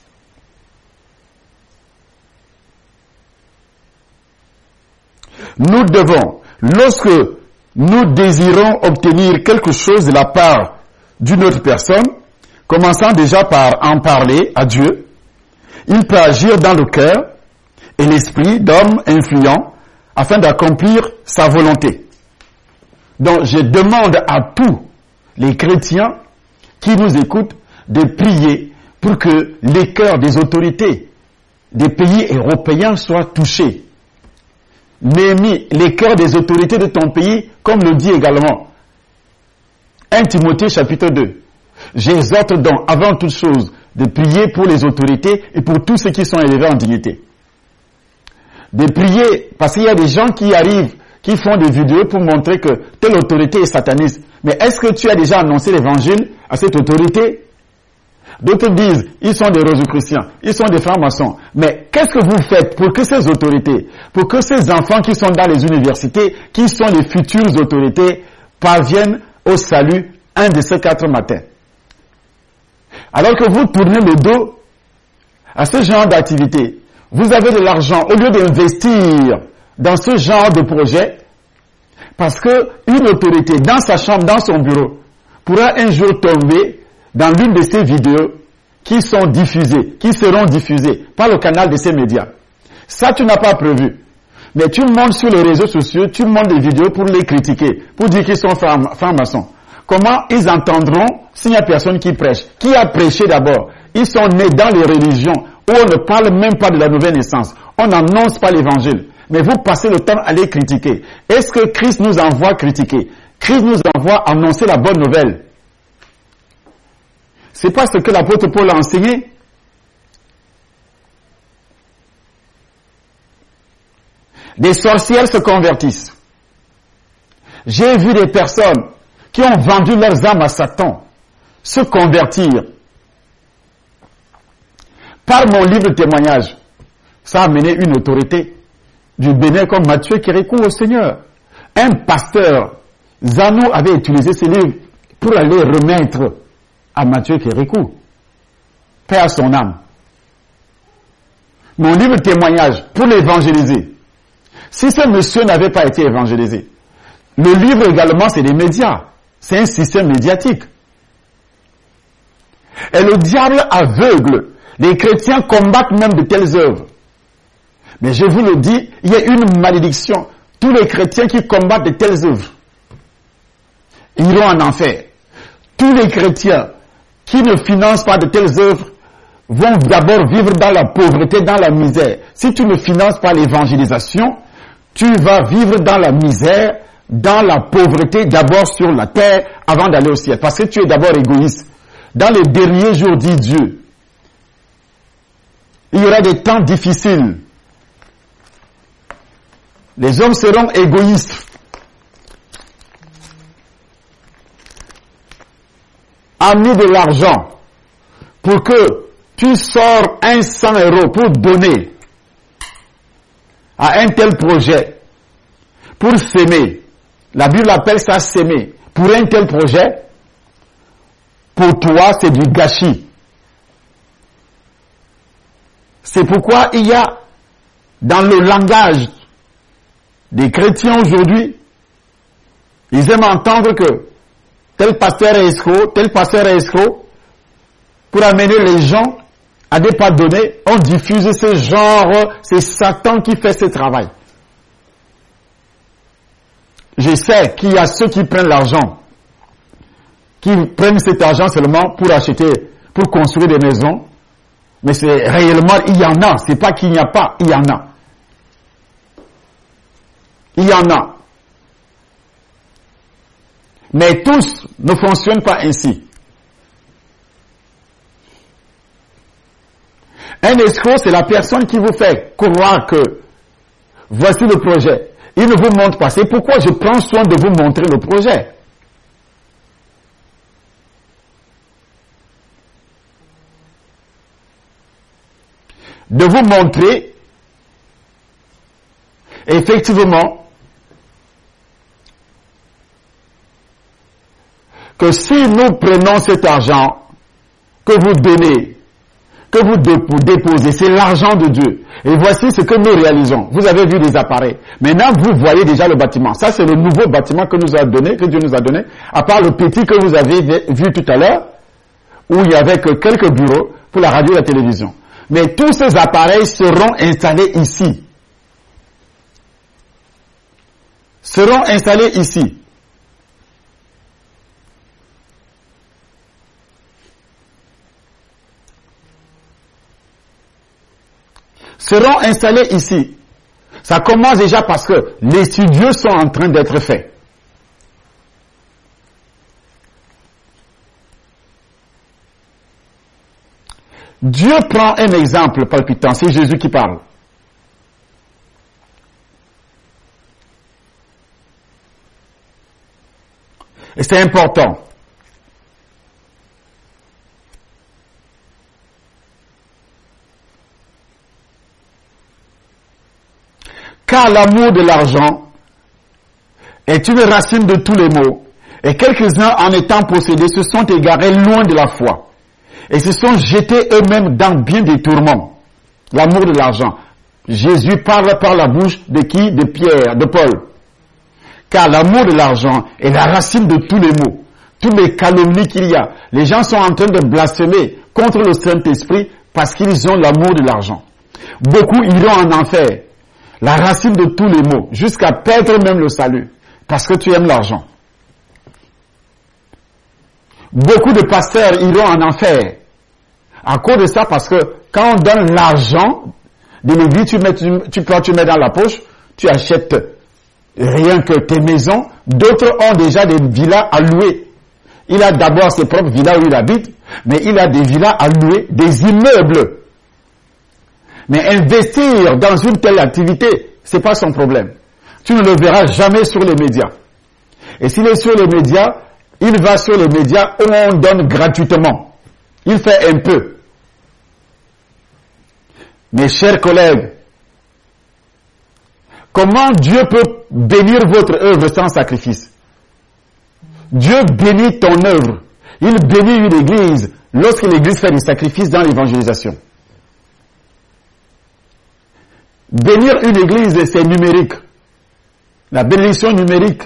Nous devons, lorsque nous désirons obtenir quelque chose de la part d'une autre personne, commençant déjà par en parler à Dieu, il peut agir dans le cœur et l'esprit d'homme influent afin d'accomplir sa volonté. Donc je demande à tous les chrétiens qui nous écoutent de prier pour que les cœurs des autorités des pays européens soient touchés. Néhémie, les cœurs des autorités de ton pays, comme le dit également 1 Timothée chapitre 2. J'exhorte donc avant toute chose de prier pour les autorités et pour tous ceux qui sont élevés en dignité. De prier, parce qu'il y a des gens qui arrivent, qui font des vidéos pour montrer que telle autorité est sataniste. Mais est-ce que tu as déjà annoncé l'évangile à cette autorité? D'autres disent, ils sont des rosicruciens, ils sont des francs-maçons. Mais qu'est-ce que vous faites pour que ces autorités, pour que ces enfants qui sont dans les universités, qui sont les futures autorités, parviennent au salut un de ces 4 matins? Alors que vous tournez le dos à ce genre d'activité, vous avez de l'argent, au lieu d'investir dans ce genre de projet, parce que une autorité, dans sa chambre, dans son bureau, pourra un jour tomber dans l'une de ces vidéos qui sont diffusées, qui seront diffusées par le canal de ces médias. Ça, tu n'as pas prévu. Mais tu montes sur les réseaux sociaux, tu montes des vidéos pour les critiquer, pour dire qu'ils sont francs-maçons. Comment ils entendront s'il n'y a personne qui prêche? Qui a prêché d'abord? Ils sont nés dans les religions où on ne parle même pas de la nouvelle naissance. On n'annonce pas l'évangile. Mais vous passez le temps à les critiquer. Est-ce que Christ nous envoie critiquer? Christ nous envoie annoncer la bonne nouvelle. C'est pas ce que l'apôtre Paul a enseigné. Des sorcières se convertissent. J'ai vu des personnes qui ont vendu leurs âmes à Satan se convertir. Par mon livre de témoignage, ça a amené une autorité du Bénin comme Mathieu Kérékou au Seigneur. Un pasteur, Zanou, avait utilisé ce livre pour aller remettre à Mathieu Kérékou. Paix à son âme. Mon livre de témoignage pour l'évangéliser. Si ce monsieur n'avait pas été évangélisé, le livre également c'est des médias. C'est un système médiatique. Et le diable aveugle. Les chrétiens combattent même de telles œuvres. Mais je vous le dis, il y a une malédiction. Tous les chrétiens qui combattent de telles œuvres iront en enfer. Tous les chrétiens qui ne financent pas de telles œuvres vont d'abord vivre dans la pauvreté, dans la misère. Si tu ne finances pas l'évangélisation, tu vas vivre dans la misère, dans la pauvreté, d'abord sur la terre, avant d'aller au ciel. Parce que tu es d'abord égoïste. Dans les derniers jours, dit Dieu, il y aura des temps difficiles. Les hommes seront égoïstes. Amis de l'argent, pour que tu sors 100 € pour donner à un tel projet, pour s'aimer. La Bible appelle ça s'aimer. Pour un tel projet, pour toi, c'est du gâchis. C'est pourquoi il y a, dans le langage des chrétiens aujourd'hui, ils aiment entendre que tel pasteur est escroc, tel pasteur est escroc. Pour amener les gens à ne pas donner, on diffuse ce genre, c'est Satan qui fait ce travail. Je sais qu'il y a ceux qui prennent l'argent, qui prennent cet argent seulement pour acheter, pour construire des maisons, mais c'est réellement, il y en a, c'est pas qu'il n'y a pas, il y en a. Il y en a. Mais tous ne fonctionnent pas ainsi. Un escroc, c'est la personne qui vous fait croire que voici le projet. Il ne vous montre pas. C'est pourquoi je prends soin de vous montrer le projet. De vous montrer effectivement que si nous prenons cet argent que vous donnez, que vous déposez, c'est l'argent de Dieu. Et voici ce que nous réalisons. Vous avez vu des appareils. Maintenant, vous voyez déjà le bâtiment. Ça, c'est le nouveau bâtiment que Dieu nous a donné, à part le petit que vous avez vu tout à l'heure, où il y avait que quelques bureaux pour la radio et la télévision. Mais tous ces appareils seront installés ici. Seront installés ici. Seront installés ici. Ça commence déjà parce que les studios sont en train d'être faits. Dieu prend un exemple palpitant, c'est Jésus qui parle. Et c'est important. Car l'amour de l'argent est une racine de tous les maux, et quelques-uns en étant possédés se sont égarés loin de la foi, et se sont jetés eux-mêmes dans bien des tourments. L'amour de l'argent. Jésus parle par la bouche de qui? De Pierre, de Paul. Car l'amour de l'argent est la racine de tous les maux, toutes les calomnies qu'il y a. Les gens sont en train de blasphémer contre le Saint-Esprit parce qu'ils ont l'amour de l'argent. Beaucoup iront en enfer. La racine de tous les maux, jusqu'à perdre même le salut, parce que tu aimes l'argent. Beaucoup de pasteurs iront en enfer à cause de ça, parce que quand on donne l'argent de l'église, tu mets dans la poche, tu achètes rien que tes maisons. D'autres ont déjà des villas à louer. Il a d'abord ses propres villas où il habite, mais il a des villas à louer, des immeubles. Mais investir dans une telle activité, c'est pas son problème. Tu ne le verras jamais sur les médias. Et s'il est sur les médias, il va sur les médias où on donne gratuitement. Il fait un peu. Mes chers collègues, comment Dieu peut bénir votre œuvre sans sacrifice? Dieu bénit ton œuvre. Il bénit une église lorsque l'église fait des sacrifices dans l'évangélisation. Bénir une église, c'est numérique. La bénédiction numérique.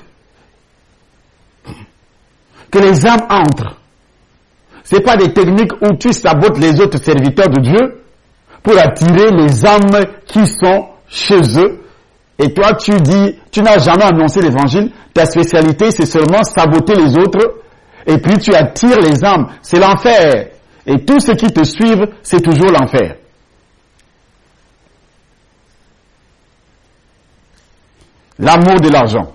Que les âmes entrent. C'est pas des techniques où tu sabotes les autres serviteurs de Dieu pour attirer les âmes qui sont chez eux. Et toi, tu dis, tu n'as jamais annoncé l'évangile. Ta spécialité, c'est seulement saboter les autres. Et puis tu attires les âmes. C'est l'enfer. Et tous ceux qui te suivent, c'est toujours l'enfer. L'amour de l'argent.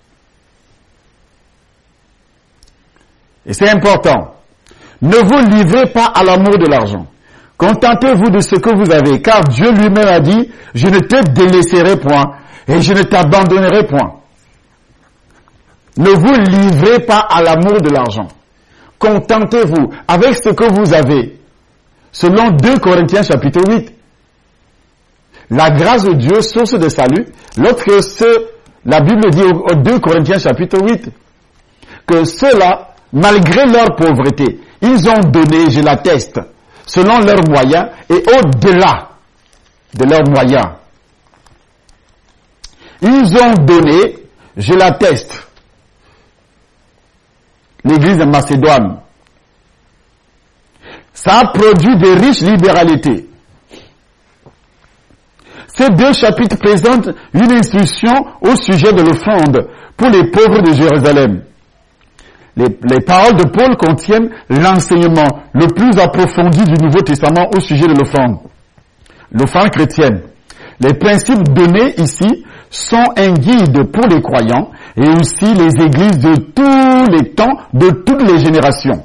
Et c'est important. Ne vous livrez pas à l'amour de l'argent. Contentez-vous de ce que vous avez, car Dieu lui-même a dit, je ne te délaisserai point et je ne t'abandonnerai point. Ne vous livrez pas à l'amour de l'argent. Contentez-vous avec ce que vous avez. Selon 2 Corinthiens chapitre 8. La grâce de Dieu, source de salut, lorsque la Bible dit au 2 Corinthiens chapitre 8, que ceux-là, malgré leur pauvreté, ils ont donné, je l'atteste, selon leurs moyens et au-delà de leurs moyens. Ils ont donné, je l'atteste, l'église de Macédoine. Ça a produit de riches libéralités. Ces 2 chapitres présentent une instruction au sujet de l'offrande pour les pauvres de Jérusalem. Les paroles de Paul contiennent l'enseignement le plus approfondi du Nouveau Testament au sujet de l'offrande chrétienne. Les principes donnés ici sont un guide pour les croyants et aussi les églises de tous les temps, de toutes les générations.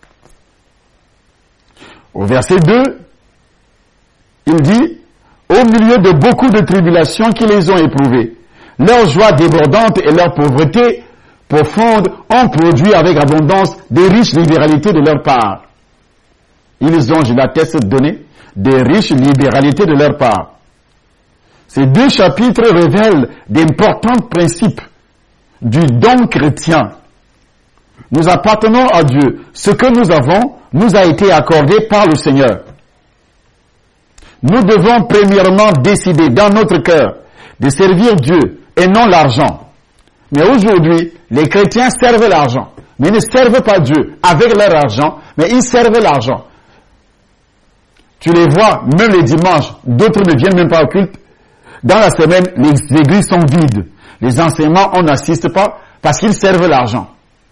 Au verset 2, il dit, au milieu de beaucoup de tribulations qui les ont éprouvées, leur joie débordante et leur pauvreté profonde ont produit avec abondance des riches libéralités de leur part. Ils ont, je l'atteste, donné des riches libéralités de leur part. Ces 2 chapitres révèlent d'importants principes du don chrétien. Nous appartenons à Dieu. Ce que nous avons nous a été accordé par le Seigneur. Nous devons premièrement décider dans notre cœur de servir Dieu et non l'argent. Mais aujourd'hui, les chrétiens servent l'argent, mais ils ne servent pas Dieu avec leur argent, mais ils servent l'argent. Tu les vois, même les dimanches, d'autres ne viennent même pas au culte. Dans la semaine, les églises sont vides. Les enseignements, on n'assiste pas parce qu'ils servent l'argent.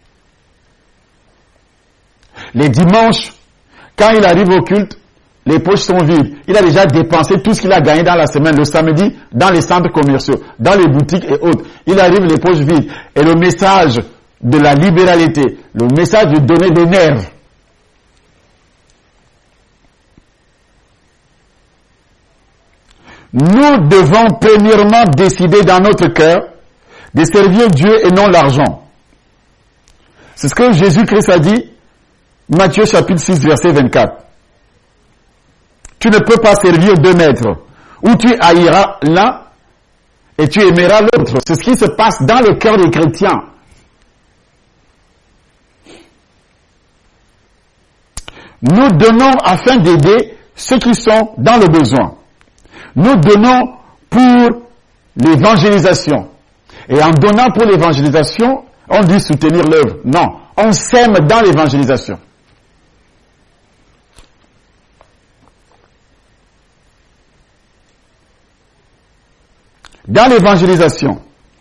Les dimanches, quand il arrive au culte, les poches sont vides. Il a déjà dépensé tout ce qu'il a gagné dans la semaine, le samedi, dans les centres commerciaux, dans les boutiques et autres. Il arrive les poches vides. Et le message de la libéralité, le message de donner des nerfs, nous devons premièrement décider dans notre cœur de servir Dieu et non l'argent. C'est ce que Jésus-Christ a dit, Matthieu chapitre 6, verset 24. Tu ne peux pas servir 2 maîtres, ou tu haïras l'un et tu aimeras l'autre. C'est ce qui se passe dans le cœur des chrétiens. Nous donnons afin d'aider ceux qui sont dans le besoin. Nous donnons pour l'évangélisation. Et en donnant pour l'évangélisation, on dit soutenir l'œuvre. Non, on sème dans l'évangélisation. Dans l'évangélisation,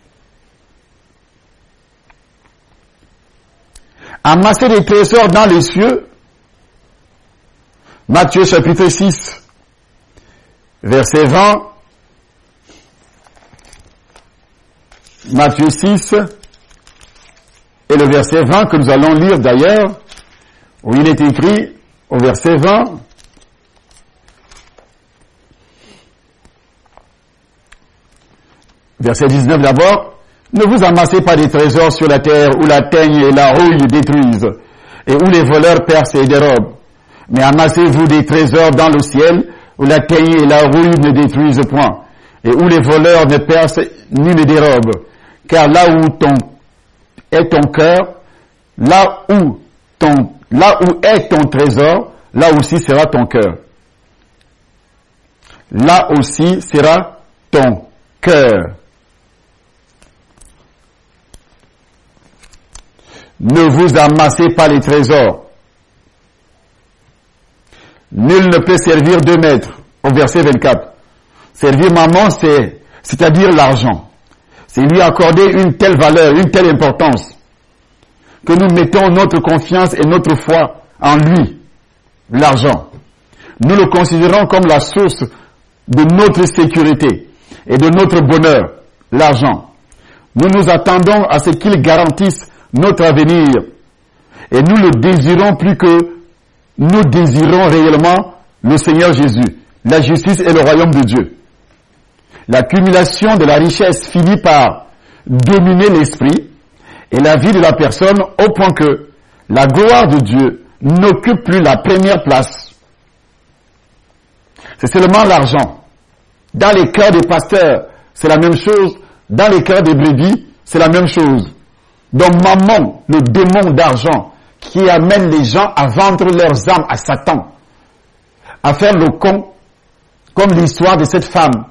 amasser des trésors dans les cieux, Matthieu chapitre 6, verset 20, Matthieu 6, et le verset 20 que nous allons lire d'ailleurs, où il est écrit au verset 20, verset 19 d'abord, ne vous amassez pas des trésors sur la terre où la teigne et la rouille détruisent et où les voleurs percent et dérobent, mais amassez-vous des trésors dans le ciel où la teigne et la rouille ne détruisent point et où les voleurs ne percent ni ne dérobent, car là où est ton cœur, là où est ton trésor, là aussi sera ton cœur. Là aussi sera ton cœur. Ne vous amassez pas les trésors. Nul ne peut servir 2 maîtres. Au verset 24. Servir maman, c'est-à-dire l'argent. C'est lui accorder une telle valeur, une telle importance, que nous mettons notre confiance et notre foi en lui, l'argent. Nous le considérons comme la source de notre sécurité et de notre bonheur, l'argent. Nous nous attendons à ce qu'il garantisse notre avenir. Et nous le désirons plus que nous désirons réellement le Seigneur Jésus, la justice et le royaume de Dieu. L'accumulation de la richesse finit par dominer l'esprit et la vie de la personne au point que la gloire de Dieu n'occupe plus la première place. C'est seulement l'argent. Dans les cœurs des pasteurs, c'est la même chose. Dans les cœurs des brebis, c'est la même chose. Donc Mammon, le démon d'argent, qui amène les gens à vendre leurs âmes à Satan, à faire le con, comme l'histoire de cette femme.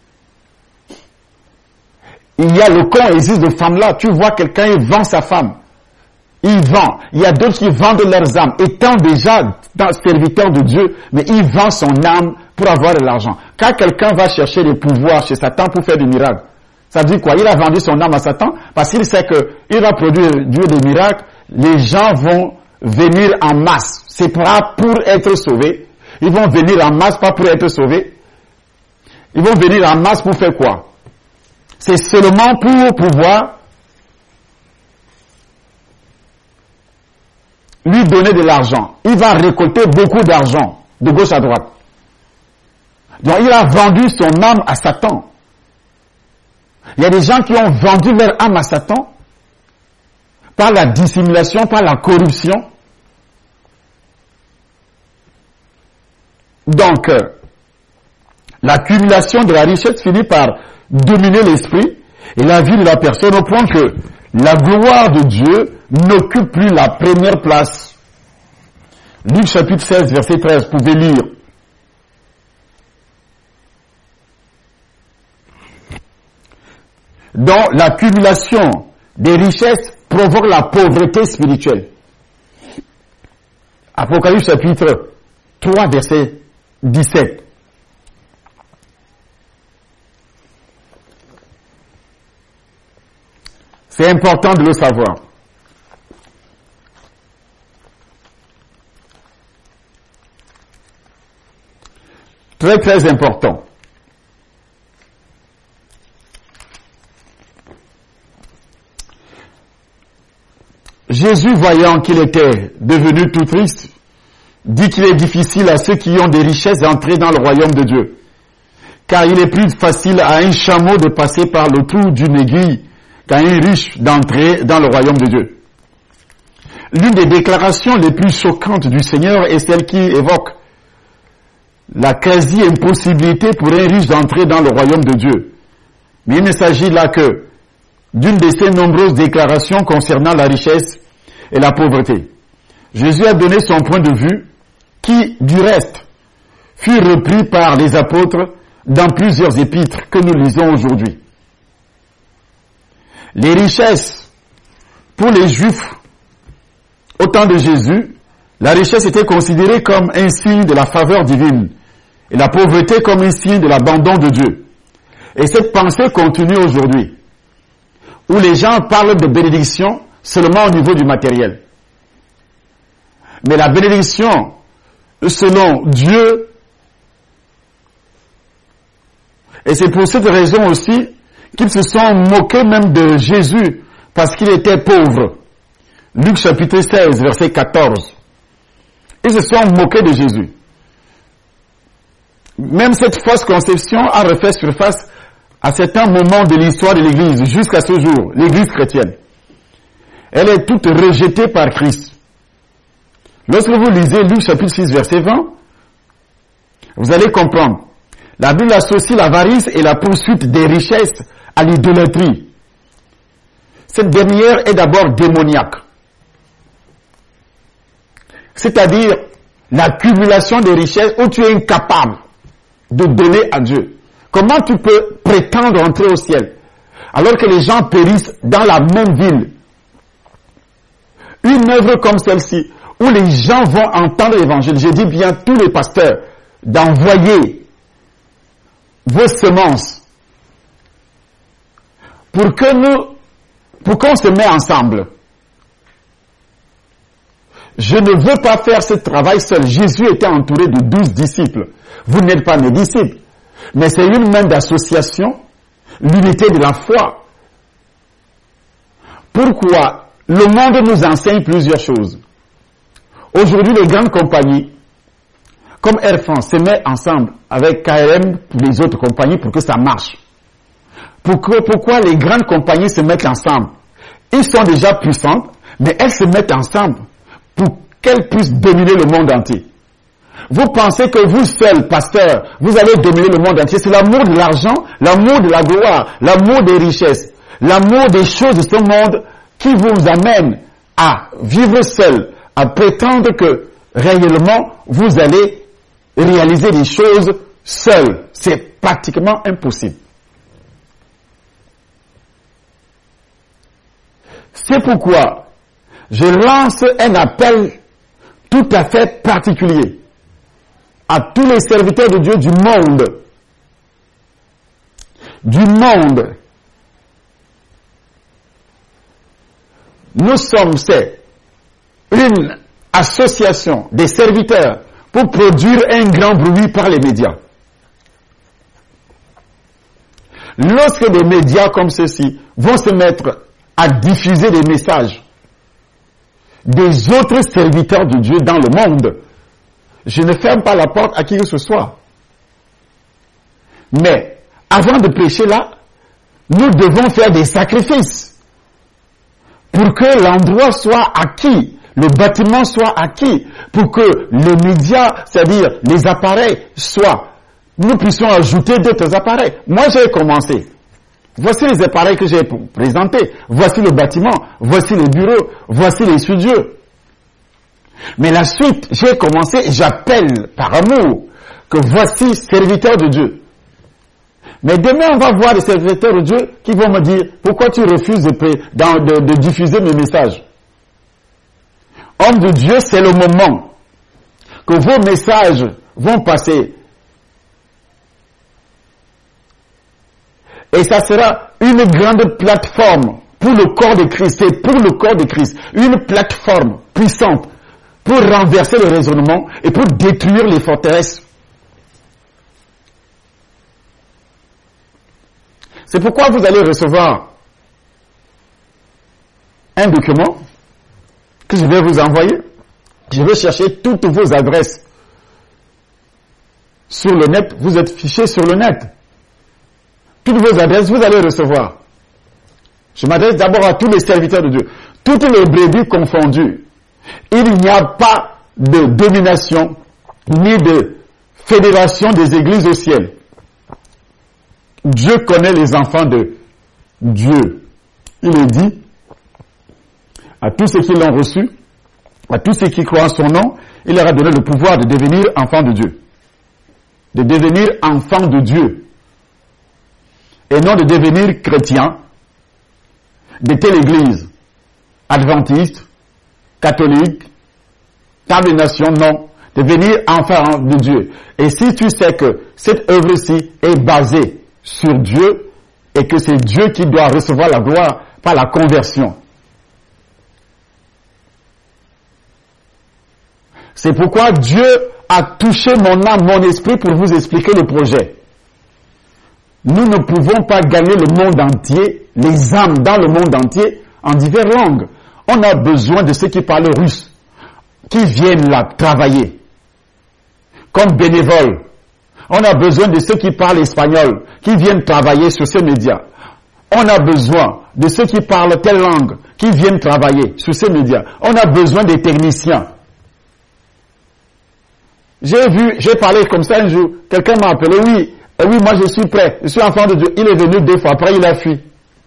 Il y a le con existe de femmes-là. Tu vois quelqu'un, il vend sa femme. Il vend. Il y a d'autres qui vendent leurs âmes, étant déjà serviteurs de Dieu, mais il vend son âme pour avoir de l'argent. Quand quelqu'un va chercher des pouvoirs chez Satan pour faire des miracles, ça veut dire quoi? Il a vendu son âme à Satan parce qu'il sait qu'il va produire des miracles. Les gens vont venir en masse. C'est pas pour être sauvés. Ils vont venir en masse, pas pour être sauvés. Ils vont venir en masse pour faire quoi? c'est seulement pour pouvoir lui donner de l'argent. Il va récolter beaucoup d'argent, de gauche à droite. Donc il a vendu son âme à Satan. Il y a des gens qui ont vendu leur âme à Satan par la dissimulation, par la corruption. Donc, l'accumulation de la richesse finit par dominer l'esprit et la vie de la personne au point que la gloire de Dieu n'occupe plus la première place. Luc chapitre 16, verset 13, vous pouvez lire. Donc, l'accumulation des richesses provoque la pauvreté spirituelle. Apocalypse chapitre 3, verset 17. C'est important de le savoir. Très, très important. Jésus, voyant qu'il était devenu tout triste, dit qu'il est difficile à ceux qui ont des richesses d'entrer dans le royaume de Dieu. Car il est plus facile à un chameau de passer par le trou d'une aiguille qu'à un riche d'entrer dans le royaume de Dieu. L'une des déclarations les plus choquantes du Seigneur est celle qui évoque la quasi-impossibilité pour un riche d'entrer dans le royaume de Dieu. Mais il ne s'agit là que d'une de ces nombreuses déclarations concernant la richesse et la pauvreté. Jésus a donné son point de vue qui, du reste, fut repris par les apôtres dans plusieurs épîtres que nous lisons aujourd'hui. Les richesses, pour les Juifs, au temps de Jésus, la richesse était considérée comme un signe de la faveur divine et la pauvreté comme un signe de l'abandon de Dieu. Et cette pensée continue aujourd'hui, où les gens parlent de bénédiction seulement au niveau du matériel. Mais la bénédiction, selon Dieu, et c'est pour cette raison aussi qu'ils se sont moqués même de Jésus parce qu'il était pauvre. Luc chapitre 16, verset 14. Ils se sont moqués de Jésus. Même cette fausse conception a refait surface à certains moments de l'histoire de l'Église, jusqu'à ce jour, l'Église chrétienne. Elle est toute rejetée par Christ. Lorsque vous lisez Luc chapitre 6, verset 20, vous allez comprendre. La Bible associe l'avarice et la poursuite des richesses à l'idolâtrie. Cette dernière est d'abord démoniaque. C'est-à-dire l'accumulation des richesses où tu es incapable de donner à Dieu. Comment tu peux prétendre entrer au ciel alors que les gens périssent dans la même ville? Une œuvre comme celle-ci, où les gens vont entendre l'évangile, je dis bien tous les pasteurs, d'envoyer vos semences pour qu'on se mette ensemble. Je ne veux pas faire ce travail seul. Jésus était entouré de 12 disciples. Vous n'êtes pas mes disciples. Mais c'est une main d'association, l'unité de la foi. Pourquoi? Le monde nous enseigne plusieurs choses. Aujourd'hui, les grandes compagnies, comme Air France, se mettent ensemble avec KLM pour les autres compagnies pour que ça marche. Pourquoi les grandes compagnies se mettent ensemble? Ils sont déjà puissants, mais elles se mettent ensemble pour qu'elles puissent dominer le monde entier. Vous pensez que vous seul, pasteur, vous allez dominer le monde entier. C'est l'amour de l'argent, l'amour de la gloire, l'amour des richesses, l'amour des choses de ce monde qui vous amène à vivre seul, à prétendre que réellement vous allez réaliser des choses seul. C'est pratiquement impossible. C'est pourquoi je lance un appel tout à fait particulier à tous les serviteurs de Dieu du monde. Nous sommes une association des serviteurs pour produire un grand bruit par les médias. lorsque des médias comme ceux-ci vont se mettre à diffuser des messages des autres serviteurs de Dieu dans le monde, je ne ferme pas la porte à qui que ce soit. Mais, avant de prêcher là, nous devons faire des sacrifices pour que l'endroit soit acquis, le bâtiment soit acquis, pour que les médias, c'est-à-dire les appareils, nous puissions ajouter d'autres appareils. Moi, j'ai commencé. Voici les appareils que j'ai présentés. Voici le bâtiment. Voici les bureaux. Voici les studios. Mais la suite, j'ai commencé et j'appelle par amour que voici serviteurs de Dieu. Mais demain, on va voir des serviteurs de Dieu qui vont me dire pourquoi tu refuses de diffuser mes messages. Homme de Dieu, c'est le moment que vos messages vont passer. Et ça sera une grande plateforme pour le corps de Christ. C'est pour le corps de Christ. Une plateforme puissante pour renverser le raisonnement et pour détruire les forteresses. C'est pourquoi vous allez recevoir un document que je vais vous envoyer. Je vais chercher toutes vos adresses sur le net. Vous êtes fichés sur le net. Toutes vos adresses, vous allez recevoir. Je m'adresse d'abord à tous les serviteurs de Dieu. Toutes les brebis confondues. Il n'y a pas de domination ni de fédération des églises au ciel. Dieu connaît les enfants de Dieu. Il est dit à tous ceux qui l'ont reçu, à tous ceux qui croient en son nom, il leur a donné le pouvoir de devenir enfants de Dieu. De devenir enfants de Dieu. Et non de devenir chrétien de telle église, adventiste, catholique, table nation, non. Devenir enfant de Dieu. Et si tu sais que cette œuvre-ci est basée sur Dieu et que c'est Dieu qui doit recevoir la gloire par la conversion. C'est pourquoi Dieu a touché mon âme, mon esprit pour vous expliquer le projet. Nous ne pouvons pas gagner le monde entier, les âmes dans le monde entier, en diverses langues. On a besoin de ceux qui parlent russe, qui viennent là travailler, comme bénévoles. On a besoin de ceux qui parlent espagnol, qui viennent travailler sur ces médias. On a besoin de ceux qui parlent telle langue, qui viennent travailler sur ces médias. On a besoin des techniciens. J'ai parlé comme ça un jour, quelqu'un m'a appelé, oui, moi je suis prêt, je suis enfant de Dieu. Il est venu 2 fois, après il a fui.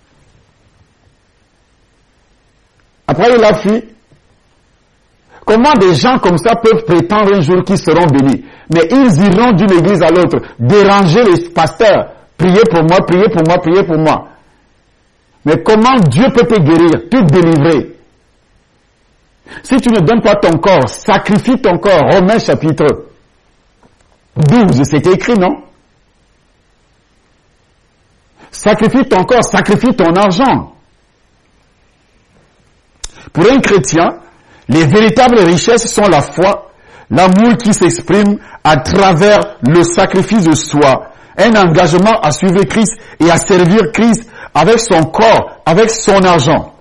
Après il a fui. Comment des gens comme ça peuvent prétendre un jour qu'ils seront bénis? Mais ils iront d'une église à l'autre, déranger les pasteurs, priez pour moi, priez pour moi, priez pour moi. Mais comment Dieu peut te guérir, te délivrer? Si tu ne donnes pas ton corps, sacrifie ton corps. Romains chapitre 12, c'est écrit, non? Sacrifie ton corps, sacrifie ton argent. Pour un chrétien, les véritables richesses sont la foi, l'amour qui s'exprime à travers le sacrifice de soi, un engagement à suivre Christ et à servir Christ avec son corps, avec son argent.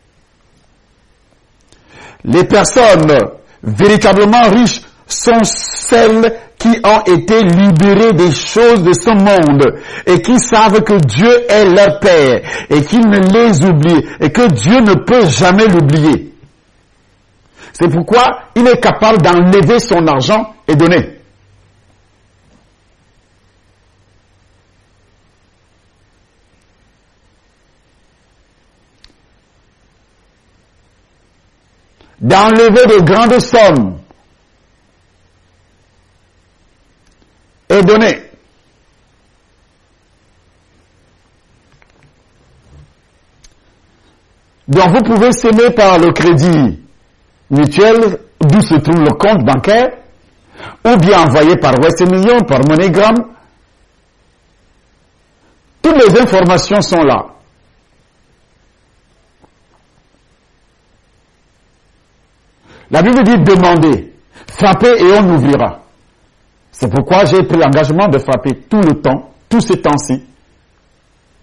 Les personnes véritablement riches sont celles qui ont été libérées des choses de ce monde et qui savent que Dieu est leur Père et qu'ils ne les oublient et que Dieu ne peut jamais l'oublier. C'est pourquoi il est capable d'enlever son argent et donner. D'enlever de grandes sommes et donner. Donc vous pouvez s'aimer par le crédit mutuel, d'où se trouve le compte bancaire, ou bien envoyé par Western Union, par MoneyGram. Toutes les informations sont là. La Bible dit demandez, frappez et on ouvrira. C'est pourquoi j'ai pris l'engagement de frapper tout le temps, tous ces temps-ci,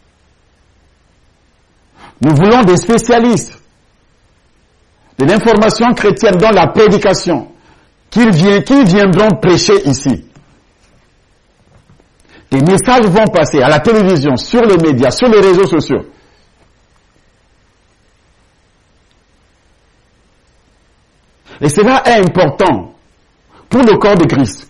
Nous voulons des spécialistes de l'information chrétienne dans la prédication qui viendront prêcher ici. Des messages vont passer à la télévision, sur les médias, sur les réseaux sociaux. Et cela est important pour le corps de Christ.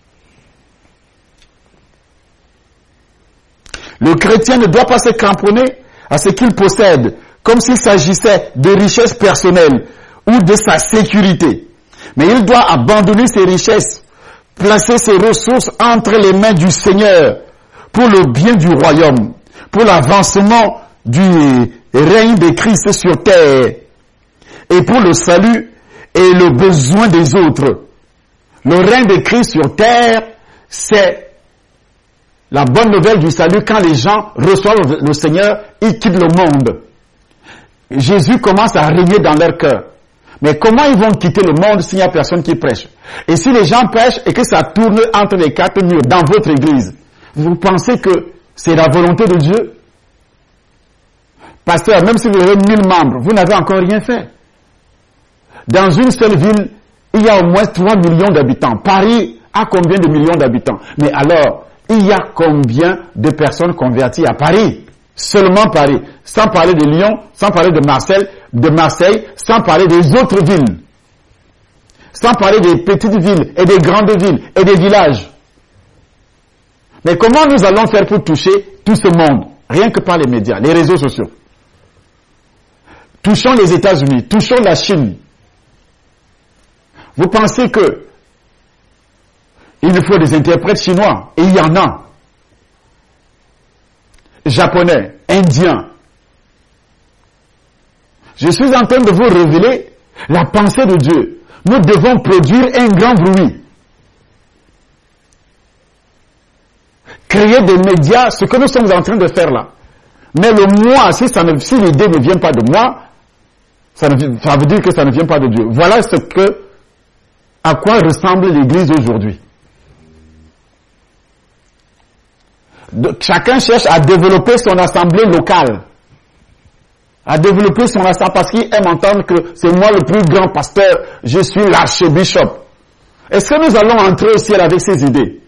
Le chrétien ne doit pas se cramponner à ce qu'il possède, comme s'il s'agissait de richesses personnelles ou de sa sécurité. Mais il doit abandonner ses richesses, placer ses ressources entre les mains du Seigneur pour le bien du royaume, pour l'avancement du règne de Christ sur terre et pour le salut et le besoin des autres. Le règne de Christ sur terre, c'est la bonne nouvelle du salut quand les gens reçoivent le Seigneur, ils quittent le monde. Jésus commence à régner dans leur cœur. Mais comment ils vont quitter le monde s'il n'y a personne qui prêche? Et si les gens prêchent et que ça tourne entre les quatre murs dans votre église, vous pensez que c'est la volonté de Dieu? Pasteur, même si vous avez 1000 membres, vous n'avez encore rien fait. Dans une seule ville, il y a au moins 3 millions d'habitants. Paris a combien de millions d'habitants? Mais alors, il y a combien de personnes converties à Paris? Seulement Paris. Sans parler de Lyon, sans parler de Marseille, sans parler des autres villes. Sans parler des petites villes et des grandes villes et des villages. Mais comment nous allons faire pour toucher tout ce monde? Rien que par les médias, les réseaux sociaux. Touchons les États-Unis, touchons la Chine. Vous pensez que il nous faut des interprètes chinois, et il y en a. Japonais, indiens. Je suis en train de vous révéler la pensée de Dieu. Nous devons produire un grand bruit. Créer des médias, ce que nous sommes en train de faire là. Mais le moi, si l'idée ne vient pas de moi, ça veut dire que ça ne vient pas de Dieu. Voilà à quoi ressemble l'Église aujourd'hui. Chacun cherche à développer son assemblée locale. À développer son assemblée parce qu'il aime entendre que c'est moi le plus grand pasteur, je suis l'archbishop. Est-ce que nous allons entrer au ciel avec ces idées?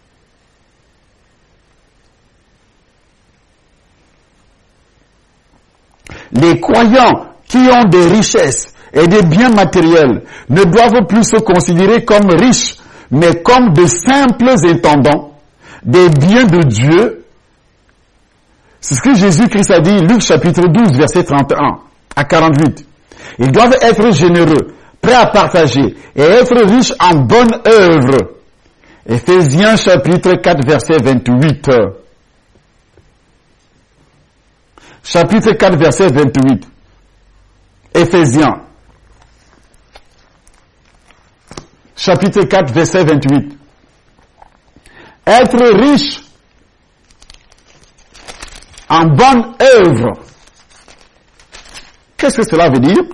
Les croyants qui ont des richesses et des biens matériels ne doivent plus se considérer comme riches, mais comme de simples intendants des biens de Dieu. C'est ce que Jésus-Christ a dit, Luc chapitre 12, verset 31 à 48. Ils doivent être généreux, prêts à partager et être riches en bonnes œuvres. Éphésiens chapitre 4, verset 28. Chapitre 4, verset 28. Éphésiens. Chapitre 4, verset 28. Être riche en bonne œuvre. Qu'est-ce que cela veut dire?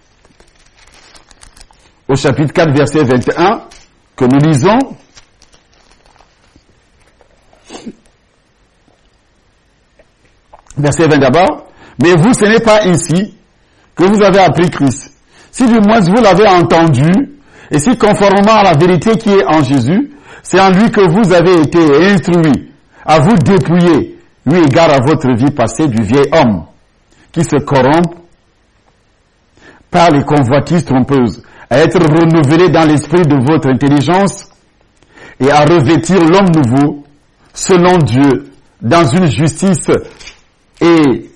Au chapitre 4, verset 21, que nous lisons, verset 20 d'abord, mais vous, ce n'est pas ici que vous avez appris Christ. Si du moins vous l'avez entendu, et si conformément à la vérité qui est en Jésus, c'est en lui que vous avez été instruits, à vous dépouiller, eu égard à votre vie passée du vieil homme, qui se corrompt par les convoitises trompeuses, à être renouvelé dans l'esprit de votre intelligence, et à revêtir l'homme nouveau, selon Dieu, dans une justice et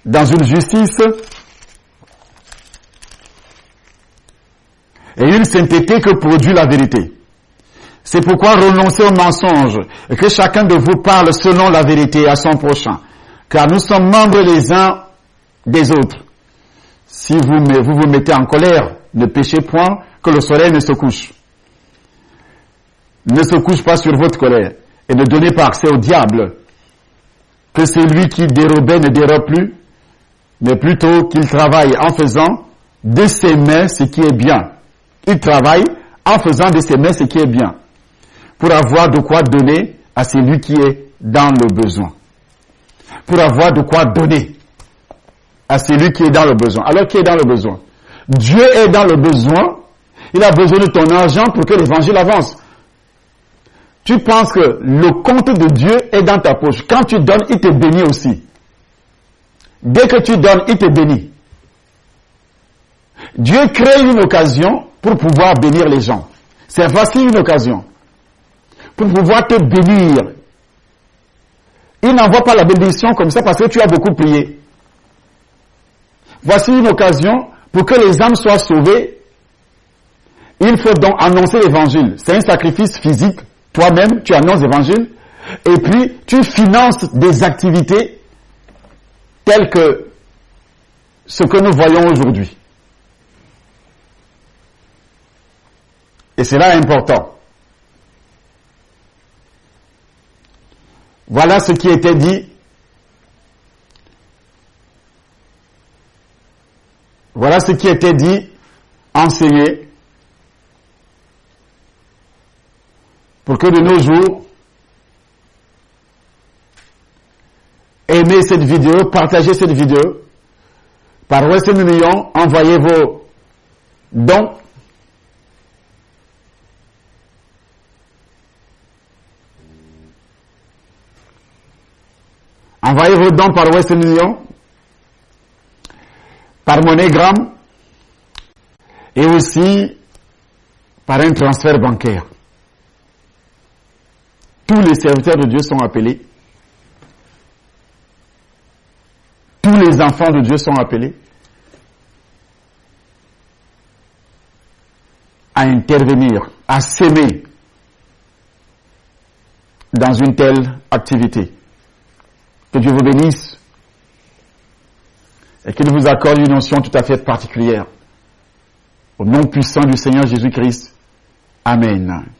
une sainteté que produit la vérité. C'est pourquoi renoncez au mensonge et que chacun de vous parle selon la vérité à son prochain, car nous sommes membres les uns des autres. Si vous vous mettez en colère, ne péchez point, que le soleil ne se couche. Ne se couche pas sur votre colère et ne donnez pas accès au diable. Que celui qui dérobait ne dérobe plus, mais plutôt qu'il travaille en faisant de ses mains ce qui est bien. Il travaille en faisant de ses mains ce qui est bien, pour avoir de quoi donner à celui qui est dans le besoin. Pour avoir de quoi donner. à celui qui est dans le besoin. Alors, qui est dans le besoin? Dieu est dans le besoin. Il a besoin de ton argent pour que l'évangile avance. Tu penses que le compte de Dieu est dans ta poche. Quand tu donnes, il te bénit aussi. Dès que tu donnes, il te bénit. Dieu crée une occasion pour pouvoir bénir les gens. C'est voici une occasion pour pouvoir te bénir. Il n'envoie pas la bénédiction comme ça parce que tu as beaucoup prié. Voici une occasion pour que les âmes soient sauvées. Il faut donc annoncer l'évangile. C'est un sacrifice physique. Toi-même, tu annonces l'évangile. Et puis, tu finances des activités telles que ce que nous voyons aujourd'hui. Et c'est là important. Voilà ce qui était dit. Voilà ce qui était dit, enseigné, pour que de nos jours, aimez cette vidéo, partagez cette vidéo, par Western Union, envoyez vos dons. Envoyez vos dons par Western Union, par MoneyGram et aussi par un transfert bancaire. Tous les serviteurs de Dieu sont appelés. Tous les enfants de Dieu sont appelés à intervenir, à s'aimer dans une telle activité. Que Dieu vous bénisse et qu'il vous accorde une onction tout à fait particulière. Au nom puissant du Seigneur Jésus-Christ. Amen.